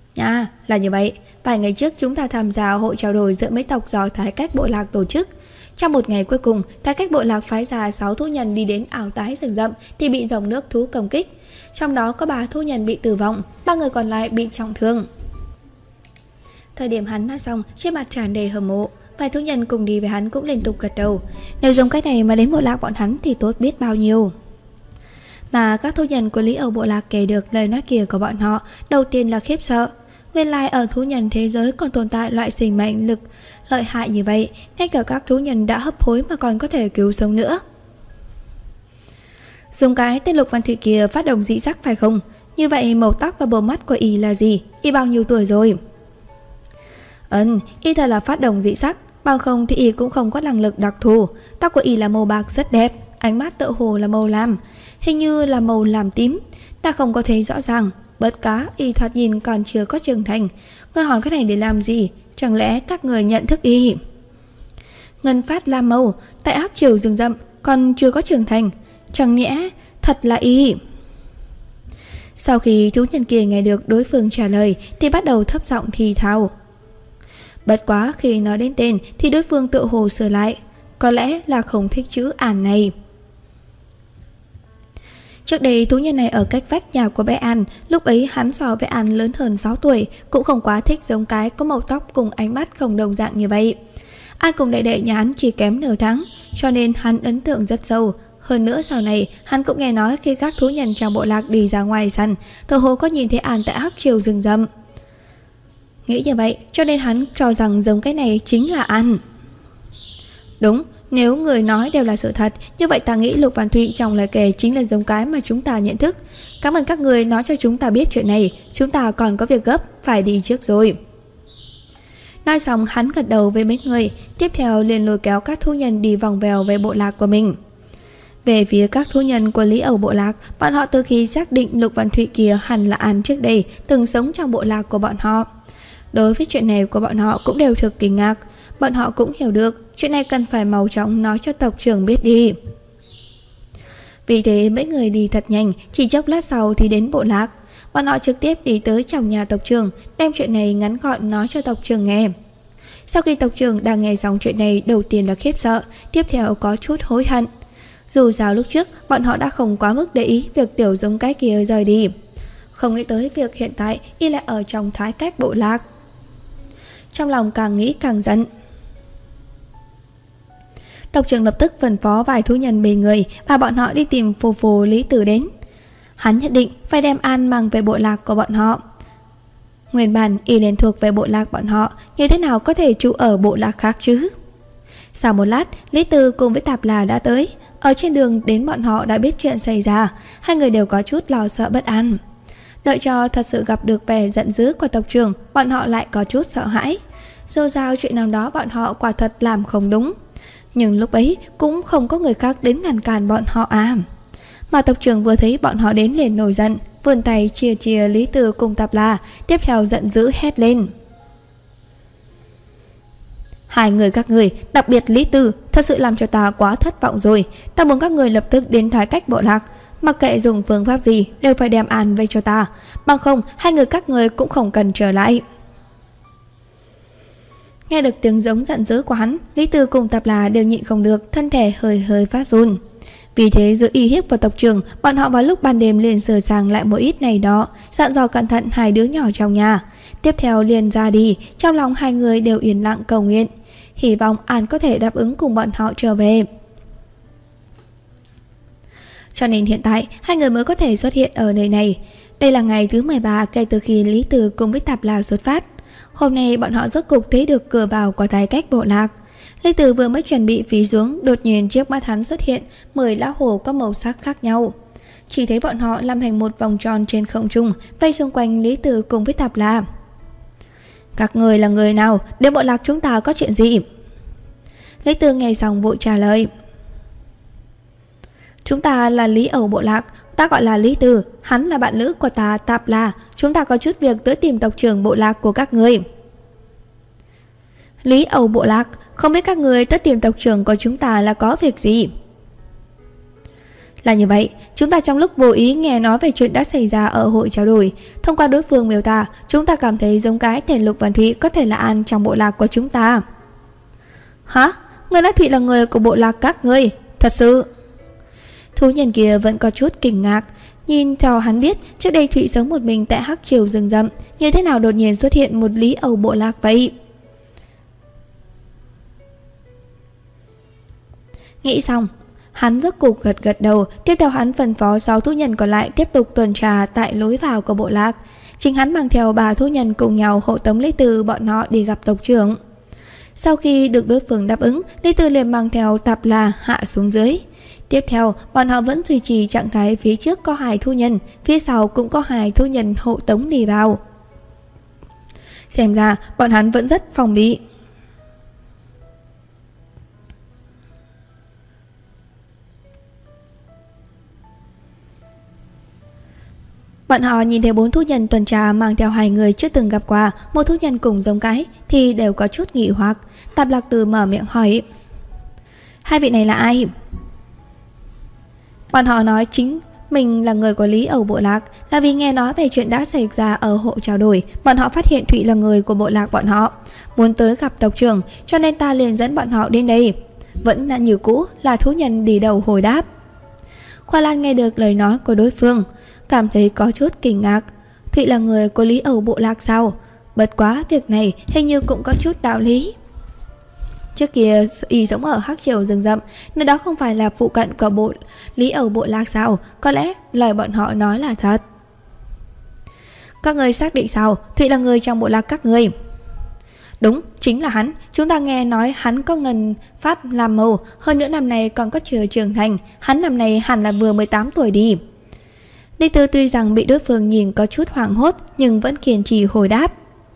Là như vậy, vài ngày trước chúng ta tham gia hội trao đổi giữa mấy tộc do Thái Cách bộ lạc tổ chức. Trong một ngày cuối cùng, Thái Cách bộ lạc phái ra 6 thú nhân đi đến ảo tái rừng rậm thì bị dòng nước thú công kích. Trong đó có 3 thú nhân bị tử vong, 3 người còn lại bị trọng thương. Thời điểm hắn nói xong, trên mặt tràn đầy hâm mộ. Vài thú nhân cùng đi với hắn cũng liên tục gật đầu. Nếu dùng cách này mà đến bộ lạc bọn hắn thì tốt biết bao nhiêu. Mà các thú nhân của Lý Âu bộ lạc kể được lời nói kia của bọn họ, đầu tiên là khiếp sợ. Nguyên lai ở thú nhân thế giới còn tồn tại loại sinh mệnh lực lợi hại như vậy, ngay cả các thú nhân đã hấp hối mà còn có thể cứu sống nữa. Dùng cái tên Lục Văn Thụy kia phát động dị sắc phải không? Như vậy màu tóc và bờ mắt của y là gì? Y bao nhiêu tuổi rồi? Y thật là phát động dị sắc, bằng không thì y cũng không có năng lực đặc thù. Tóc của y là màu bạc rất đẹp, ánh mắt tựa hồ là màu lam, hình như là màu lam tím, ta không có thấy rõ ràng. Bất cá y thoạt nhìn còn chưa có trưởng thành. Ngươi hỏi cái này để làm gì? Chẳng lẽ các người nhận thức y? Ngân phát lam màu, tại áp chiều rừng rậm, còn chưa có trưởng thành. Chẳng nhẽ thật là y? Sau khi thú nhân kia nghe được đối phương trả lời thì bắt đầu thấp giọng thì thào. Bất quá khi nói đến tên thì đối phương tự hồ sửa lại, có lẽ là không thích chữ An này. Trước đây thú nhân này ở cách vách nhà của bé An, lúc ấy hắn so với An lớn hơn 6 tuổi, cũng không quá thích giống cái có màu tóc cùng ánh mắt không đồng dạng như vậy. An cùng đệ đệ nhà hắn chỉ kém nửa tháng, cho nên hắn ấn tượng rất sâu. Hơn nữa sau này hắn cũng nghe nói khi các thú nhân trong bộ lạc đi ra ngoài săn, tựa hồ có nhìn thấy An tại hắc chiều rừng rậm. Nghĩ như vậy cho nên hắn cho rằng giống cái này chính là An. Đúng, nếu người nói đều là sự thật, như vậy ta nghĩ Lục Văn Thụy trong lời kể chính là giống cái mà chúng ta nhận thức. Cảm ơn các người nói cho chúng ta biết chuyện này, chúng ta còn có việc gấp, phải đi trước rồi. Nói xong hắn gật đầu với mấy người, tiếp theo liền lôi kéo các thú nhân đi vòng vèo về bộ lạc của mình. Về phía các thú nhân của Lý Ẩu bộ lạc, bọn họ từ khi xác định Lục Văn Thụy kia hẳn là An trước đây từng sống trong bộ lạc của bọn họ. Đối với chuyện này của bọn họ cũng đều thực kinh ngạc. Bọn họ cũng hiểu được chuyện này cần phải mau chóng nói cho tộc trưởng biết đi. Vì thế mấy người đi thật nhanh, chỉ chốc lát sau thì đến bộ lạc. Bọn họ trực tiếp đi tới trong nhà tộc trưởng, đem chuyện này ngắn gọn nói cho tộc trưởng nghe. Sau khi tộc trưởng đang nghe xong chuyện này, đầu tiên là khiếp sợ, tiếp theo có chút hối hận. Dù sao lúc trước bọn họ đã không quá mức để ý việc tiểu giống cái kia rời đi, không nghĩ tới việc hiện tại y lại ở trong Thái Cách bộ lạc. Trong lòng càng nghĩ càng giận. Tộc trưởng lập tức phân phó vài thú nhân bề người và bọn họ đi tìm phù phù Lý Tử đến. Hắn nhất định phải đem An mang về bộ lạc của bọn họ. Nguyên bản y nên thuộc về bộ lạc bọn họ, như thế nào có thể trụ ở bộ lạc khác chứ? Sau một lát, Lý Tử cùng với Tạp Là đã tới. Ở trên đường đến bọn họ đã biết chuyện xảy ra, hai người đều có chút lo sợ bất an. Đợi cho thật sự gặp được vẻ giận dữ của tộc trưởng, bọn họ lại có chút sợ hãi. Dù sao chuyện nào đó bọn họ quả thật làm không đúng, nhưng lúc ấy cũng không có người khác đến ngăn cản bọn họ à. Mà tộc trưởng vừa thấy bọn họ đến liền nổi giận, vươn tay chia chia Lý Tử cùng Tạp La, tiếp theo giận dữ hét lên. Hai người các người, đặc biệt Lý Tử, thật sự làm cho ta quá thất vọng rồi. Ta muốn các người lập tức đến Thái Cách bộ lạc, mặc kệ dùng phương pháp gì đều phải đem An về cho ta, bằng không hai người các người cũng không cần trở lại. Nghe được tiếng giống giận dữ của hắn, Lý Tử cùng Tạp La đều nhịn không được, thân thể hơi hơi phát run. Vì thế giữa y hiếp và tộc trưởng, bọn họ vào lúc ban đêm liền sửa sang lại một ít này đó, dặn dò cẩn thận hai đứa nhỏ trong nhà. Tiếp theo liền ra đi, trong lòng hai người đều yên lặng cầu nguyện, hy vọng An có thể đáp ứng cùng bọn họ trở về. Cho nên hiện tại hai người mới có thể xuất hiện ở nơi này. Đây là ngày thứ 13 kể từ khi Lý Tử cùng với Tạp La xuất phát. Hôm nay bọn họ rốt cục thấy được cửa vào của Thái Cách bộ lạc. Lý Tử vừa mới chuẩn bị phí xuống, đột nhiên trước mắt hắn xuất hiện 10 lá hổ có màu sắc khác nhau. Chỉ thấy bọn họ làm thành một vòng tròn trên không trung, vây xung quanh Lý Tử cùng với Tạp La. Các người là người nào? Đến bộ lạc chúng ta có chuyện gì? Lý Tử nghe xong vội trả lời. Chúng ta là Lý Ẩu bộ lạc, ta gọi là Lý Tử, hắn là bạn lữ của ta Tạp La, chúng ta có chút việc tới tìm tộc trưởng bộ lạc của các người. Lý Ẩu bộ lạc, không biết các người tới tìm tộc trưởng của chúng ta là có việc gì? Là như vậy, chúng ta trong lúc vô ý nghe nói về chuyện đã xảy ra ở hội trao đổi, thông qua đối phương miêu tả, chúng ta cảm thấy giống cái tên Lục Văn Thụy có thể là An trong bộ lạc của chúng ta. Hả? Người nói Thụy là người của bộ lạc các ngươi? Thật sự? Thú nhân kia vẫn có chút kinh ngạc. Nhìn theo hắn biết, trước đây Thụy sống một mình tại Hắc Triều rừng rậm, như thế nào đột nhiên xuất hiện một Lý Âu bộ lạc vậy? Nghĩ xong, hắn rốt cục gật đầu. Tiếp theo hắn phân phó 6 thú nhân còn lại tiếp tục tuần tra tại lối vào của bộ lạc. Chính hắn mang theo 3 thú nhân cùng nhau hộ tống Lý Tư bọn họ đi gặp tộc trưởng. Sau khi được đối phương đáp ứng, Lý Tư liền mang theo Tạp La hạ xuống dưới. Tiếp theo, bọn họ vẫn duy trì trạng thái phía trước có 2 thú nhân, phía sau cũng có 2 thú nhân hộ tống đi vào. Xem ra bọn hắn vẫn rất phòng bị. Bọn họ nhìn thấy 4 thú nhân tuần tra mang theo 2 người chưa từng gặp qua, một thú nhân cùng giống cái thì đều có chút nghi hoặc. Tạp Lạc Từ mở miệng hỏi: 2 vị này là ai? Bọn họ nói chính mình là người của Lý Âu bộ lạc, là vì nghe nói về chuyện đã xảy ra ở hộ trao đổi. Bọn họ phát hiện Thụy là người của bộ lạc bọn họ, muốn tới gặp tộc trưởng, cho nên ta liền dẫn bọn họ đến đây. Vẫn là như cũ, là thú nhân đi đầu hồi đáp. Khoa Lan nghe được lời nói của đối phương, cảm thấy có chút kinh ngạc. Thụy là người của Lý Âu bộ lạc sao? Bất quá việc này hình như cũng có chút đạo lý. Trước kia y sống ở Hắc Triều rừng rậm, nơi đó không phải là phụ cận của bộ Lý Âu bộ lạc sao? Có lẽ lời bọn họ nói là thật. Các người xác định sao? Thụy là người trong bộ lạc các người? Đúng, chính là hắn. Chúng ta nghe nói hắn có ngân phát làm màu, hơn nữa năm nay còn có chưa trưởng thành. Hắn năm nay hẳn là vừa 18 tuổi đi. Lý Tư tuy rằng bị đối phương nhìn có chút hoảng hốt, nhưng vẫn kiên trì hồi đáp.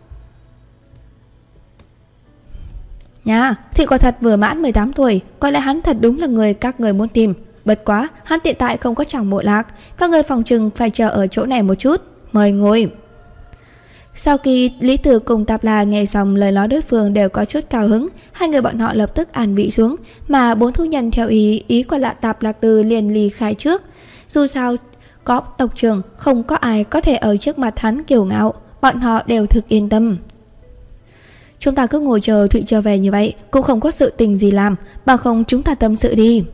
Nha, Thụy quả thật vừa mãn 18 tuổi, có lẽ hắn thật đúng là người các người muốn tìm. Bất quá, hắn hiện tại không có trong bộ lạc, các người phòng trừng phải chờ ở chỗ này một chút. Mời ngồi. Sau khi Lý Tử cùng Tạp La nghe xong lời nói đối phương đều có chút cao hứng, 2 người bọn họ lập tức an vị xuống, mà 4 thú nhân theo ý của lạ Tạp Lạc Từ liền ly khai trước. Dù sao có tộc trưởng, không có ai có thể ở trước mặt hắn kiêu ngạo, bọn họ đều thực yên tâm. Chúng ta cứ ngồi chờ Thụy trở về như vậy, cũng không có sự tình gì làm, bằng không chúng ta tâm sự đi.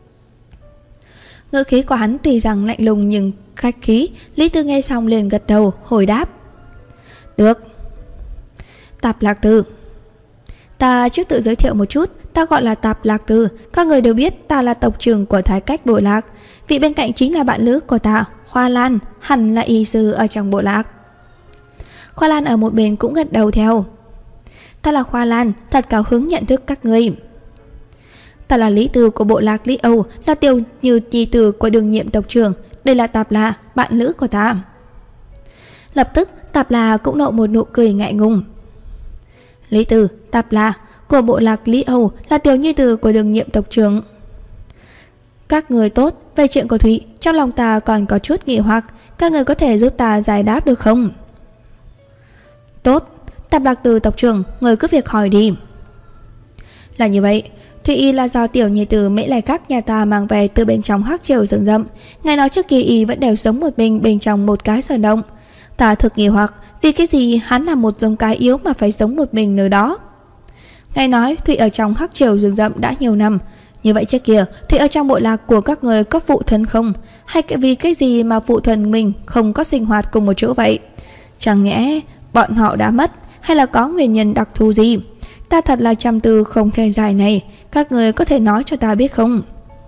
Ngữ khí của hắn tuy rằng lạnh lùng nhưng khách khí. Lý Tư nghe xong liền gật đầu hồi đáp. Được. Tạp Lạc Từ, ta trước tự giới thiệu một chút. Ta gọi là Tạp Lạc Từ. Các người đều biết ta là tộc trưởng của Thái Cách bộ lạc. Vị bên cạnh chính là bạn lữ của ta, Khoa Lan, hẳn là y sư ở trong bộ lạc. Khoa Lan ở một bên cũng gật đầu theo. Ta là Khoa Lan, thật cao hứng nhận thức các ngươi. Ta là Lý Tư của bộ lạc Lý Âu, là tiểu như nhi tử của đương nhiệm tộc trưởng. Đây là Tạp La, bạn lữ của ta. Lập tức Tạp La cũng nộ một nụ cười ngại ngùng. Lý Tư, Tạp La của bộ lạc Lý Âu, là tiểu nhi tử của đương nhiệm tộc trưởng. Các người tốt, về chuyện của Thụy, trong lòng ta còn có chút nghi hoặc, các người có thể giúp ta giải đáp được không? Tốt. Tạp Lạc Từ tộc trưởng, người cứ việc hỏi đi. Là như vậy, Thụy y là do tiểu nhi tử Mễ Lai Các nhà ta mang về từ bên trong Hắc Triều rừng rậm. Ngày nói trước kia y vẫn đều sống một mình bên trong một cái sơn động. Ta thực nghi hoặc, vì cái gì hắn là một giống cái yếu mà phải sống một mình nơi đó. Ngày nói Thụy ở trong Hắc Triều rừng rậm đã nhiều năm. Như vậy trước kia Thụy ở trong bộ lạc của các người có phụ thân không? Hay vì cái gì mà phụ thân mình không có sinh hoạt cùng một chỗ vậy? Chẳng nhẽ bọn họ đã mất, hay là có nguyên nhân đặc thù gì? Ta thật là trăm từ không thể giải này, các người có thể nói cho ta biết không?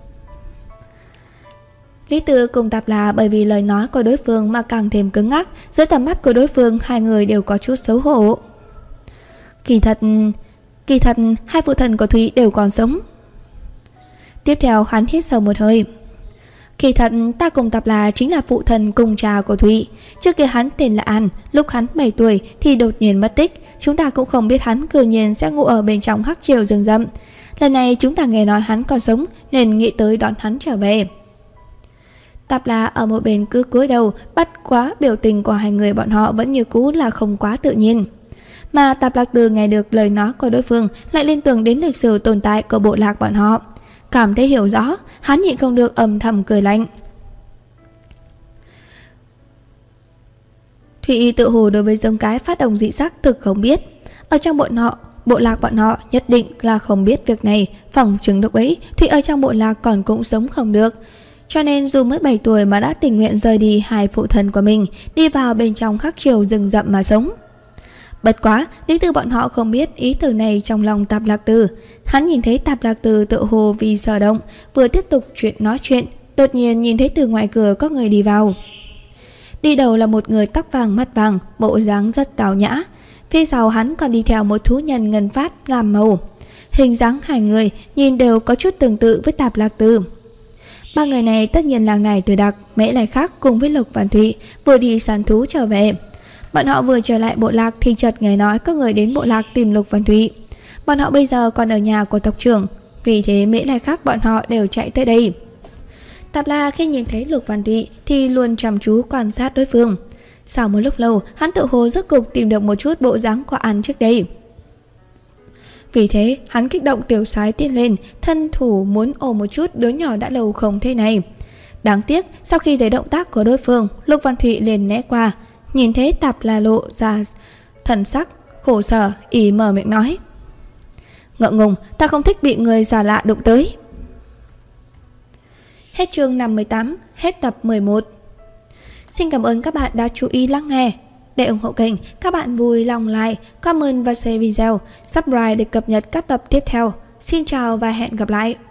Lý Tư cùng Tạp La bởi vì lời nói của đối phương mà càng thêm cứng ngắc. Dưới tầm mắt của đối phương, 2 người đều có chút xấu hổ. Kỳ thật hai phụ thân của Thụy đều còn sống. Tiếp theo hắn hít sâu một hơi. Kỳ thật ta cùng Tạp La chính là phụ thân cùng cha của Thụy. Trước kia hắn tên là An, lúc hắn 7 tuổi thì đột nhiên mất tích. Chúng ta cũng không biết hắn cư nhiên sẽ ngủ ở bên trong Hắc Triều rừng rậm. Lần này chúng ta nghe nói hắn còn sống nên nghĩ tới đón hắn trở về. Tạp La ở một bên cứ cúi đầu, bắt quá biểu tình của 2 người bọn họ vẫn như cũ là không quá tự nhiên. Mà Tạp Lạc Từ nghe được lời nói của đối phương lại liên tưởng đến lịch sử tồn tại của bộ lạc bọn họ. Cảm thấy hiểu rõ, hắn nhịn không được âm thầm cười lạnh. Thụy tự hồ đối với giống cái phát động dị sắc thực không biết. Ở trong bọn họ, bộ lạc bọn họ nhất định là không biết việc này. Phỏng chứng lúc ấy Thụy ở trong bộ lạc còn cũng sống không được, cho nên dù mới 7 tuổi mà đã tình nguyện rời đi hai phụ thân của mình, đi vào bên trong khắc chiều rừng rậm mà sống. Bất quá, Lý Tư bọn họ không biết ý tưởng này trong lòng Tạp Lạc Từ. Hắn nhìn thấy Tạp Lạc Từ tự hồ vì sợ động, vừa tiếp tục nói chuyện, đột nhiên nhìn thấy từ ngoài cửa có người đi vào. Đi đầu là một người tóc vàng mắt vàng, bộ dáng rất tào nhã. Phía sau hắn còn đi theo một thú nhân ngân phát làm màu. Hình dáng hai người nhìn đều có chút tương tự với Tạp Lạc Từ. Ba người này tất nhiên là Ngải Tử Đặc, Mễ Lai Khắc cùng với Lục Văn Thụy vừa đi săn thú trở về. Bọn họ vừa trở lại bộ lạc thì chợt nghe nói có người đến bộ lạc tìm Lục Văn Thụy. Bọn họ bây giờ còn ở nhà của tộc trưởng, vì thế Mễ Lai Khắc bọn họ đều chạy tới đây. Tạp La khi nhìn thấy Lục Văn Thụy thì luôn chăm chú quan sát đối phương. Sau một lúc lâu, hắn tự hồ rốt cục tìm được một chút bộ dáng của ăn trước đây. Vì thế, hắn kích động tiểu sái tiến lên, thân thủ muốn ôm một chút đứa nhỏ đã lâu không thế này. Đáng tiếc, sau khi thấy động tác của đối phương, Lục Văn Thụy liền né qua. Nhìn thấy Tạp La lộ ra thần sắc khổ sở, ý mở miệng nói: ngượng ngùng, ta không thích bị người già lạ đụng tới. Hết chương 58, hết tập 11. Xin cảm ơn các bạn đã chú ý lắng nghe. Để ủng hộ kênh, các bạn vui lòng like, comment và share video, subscribe để cập nhật các tập tiếp theo. Xin chào và hẹn gặp lại.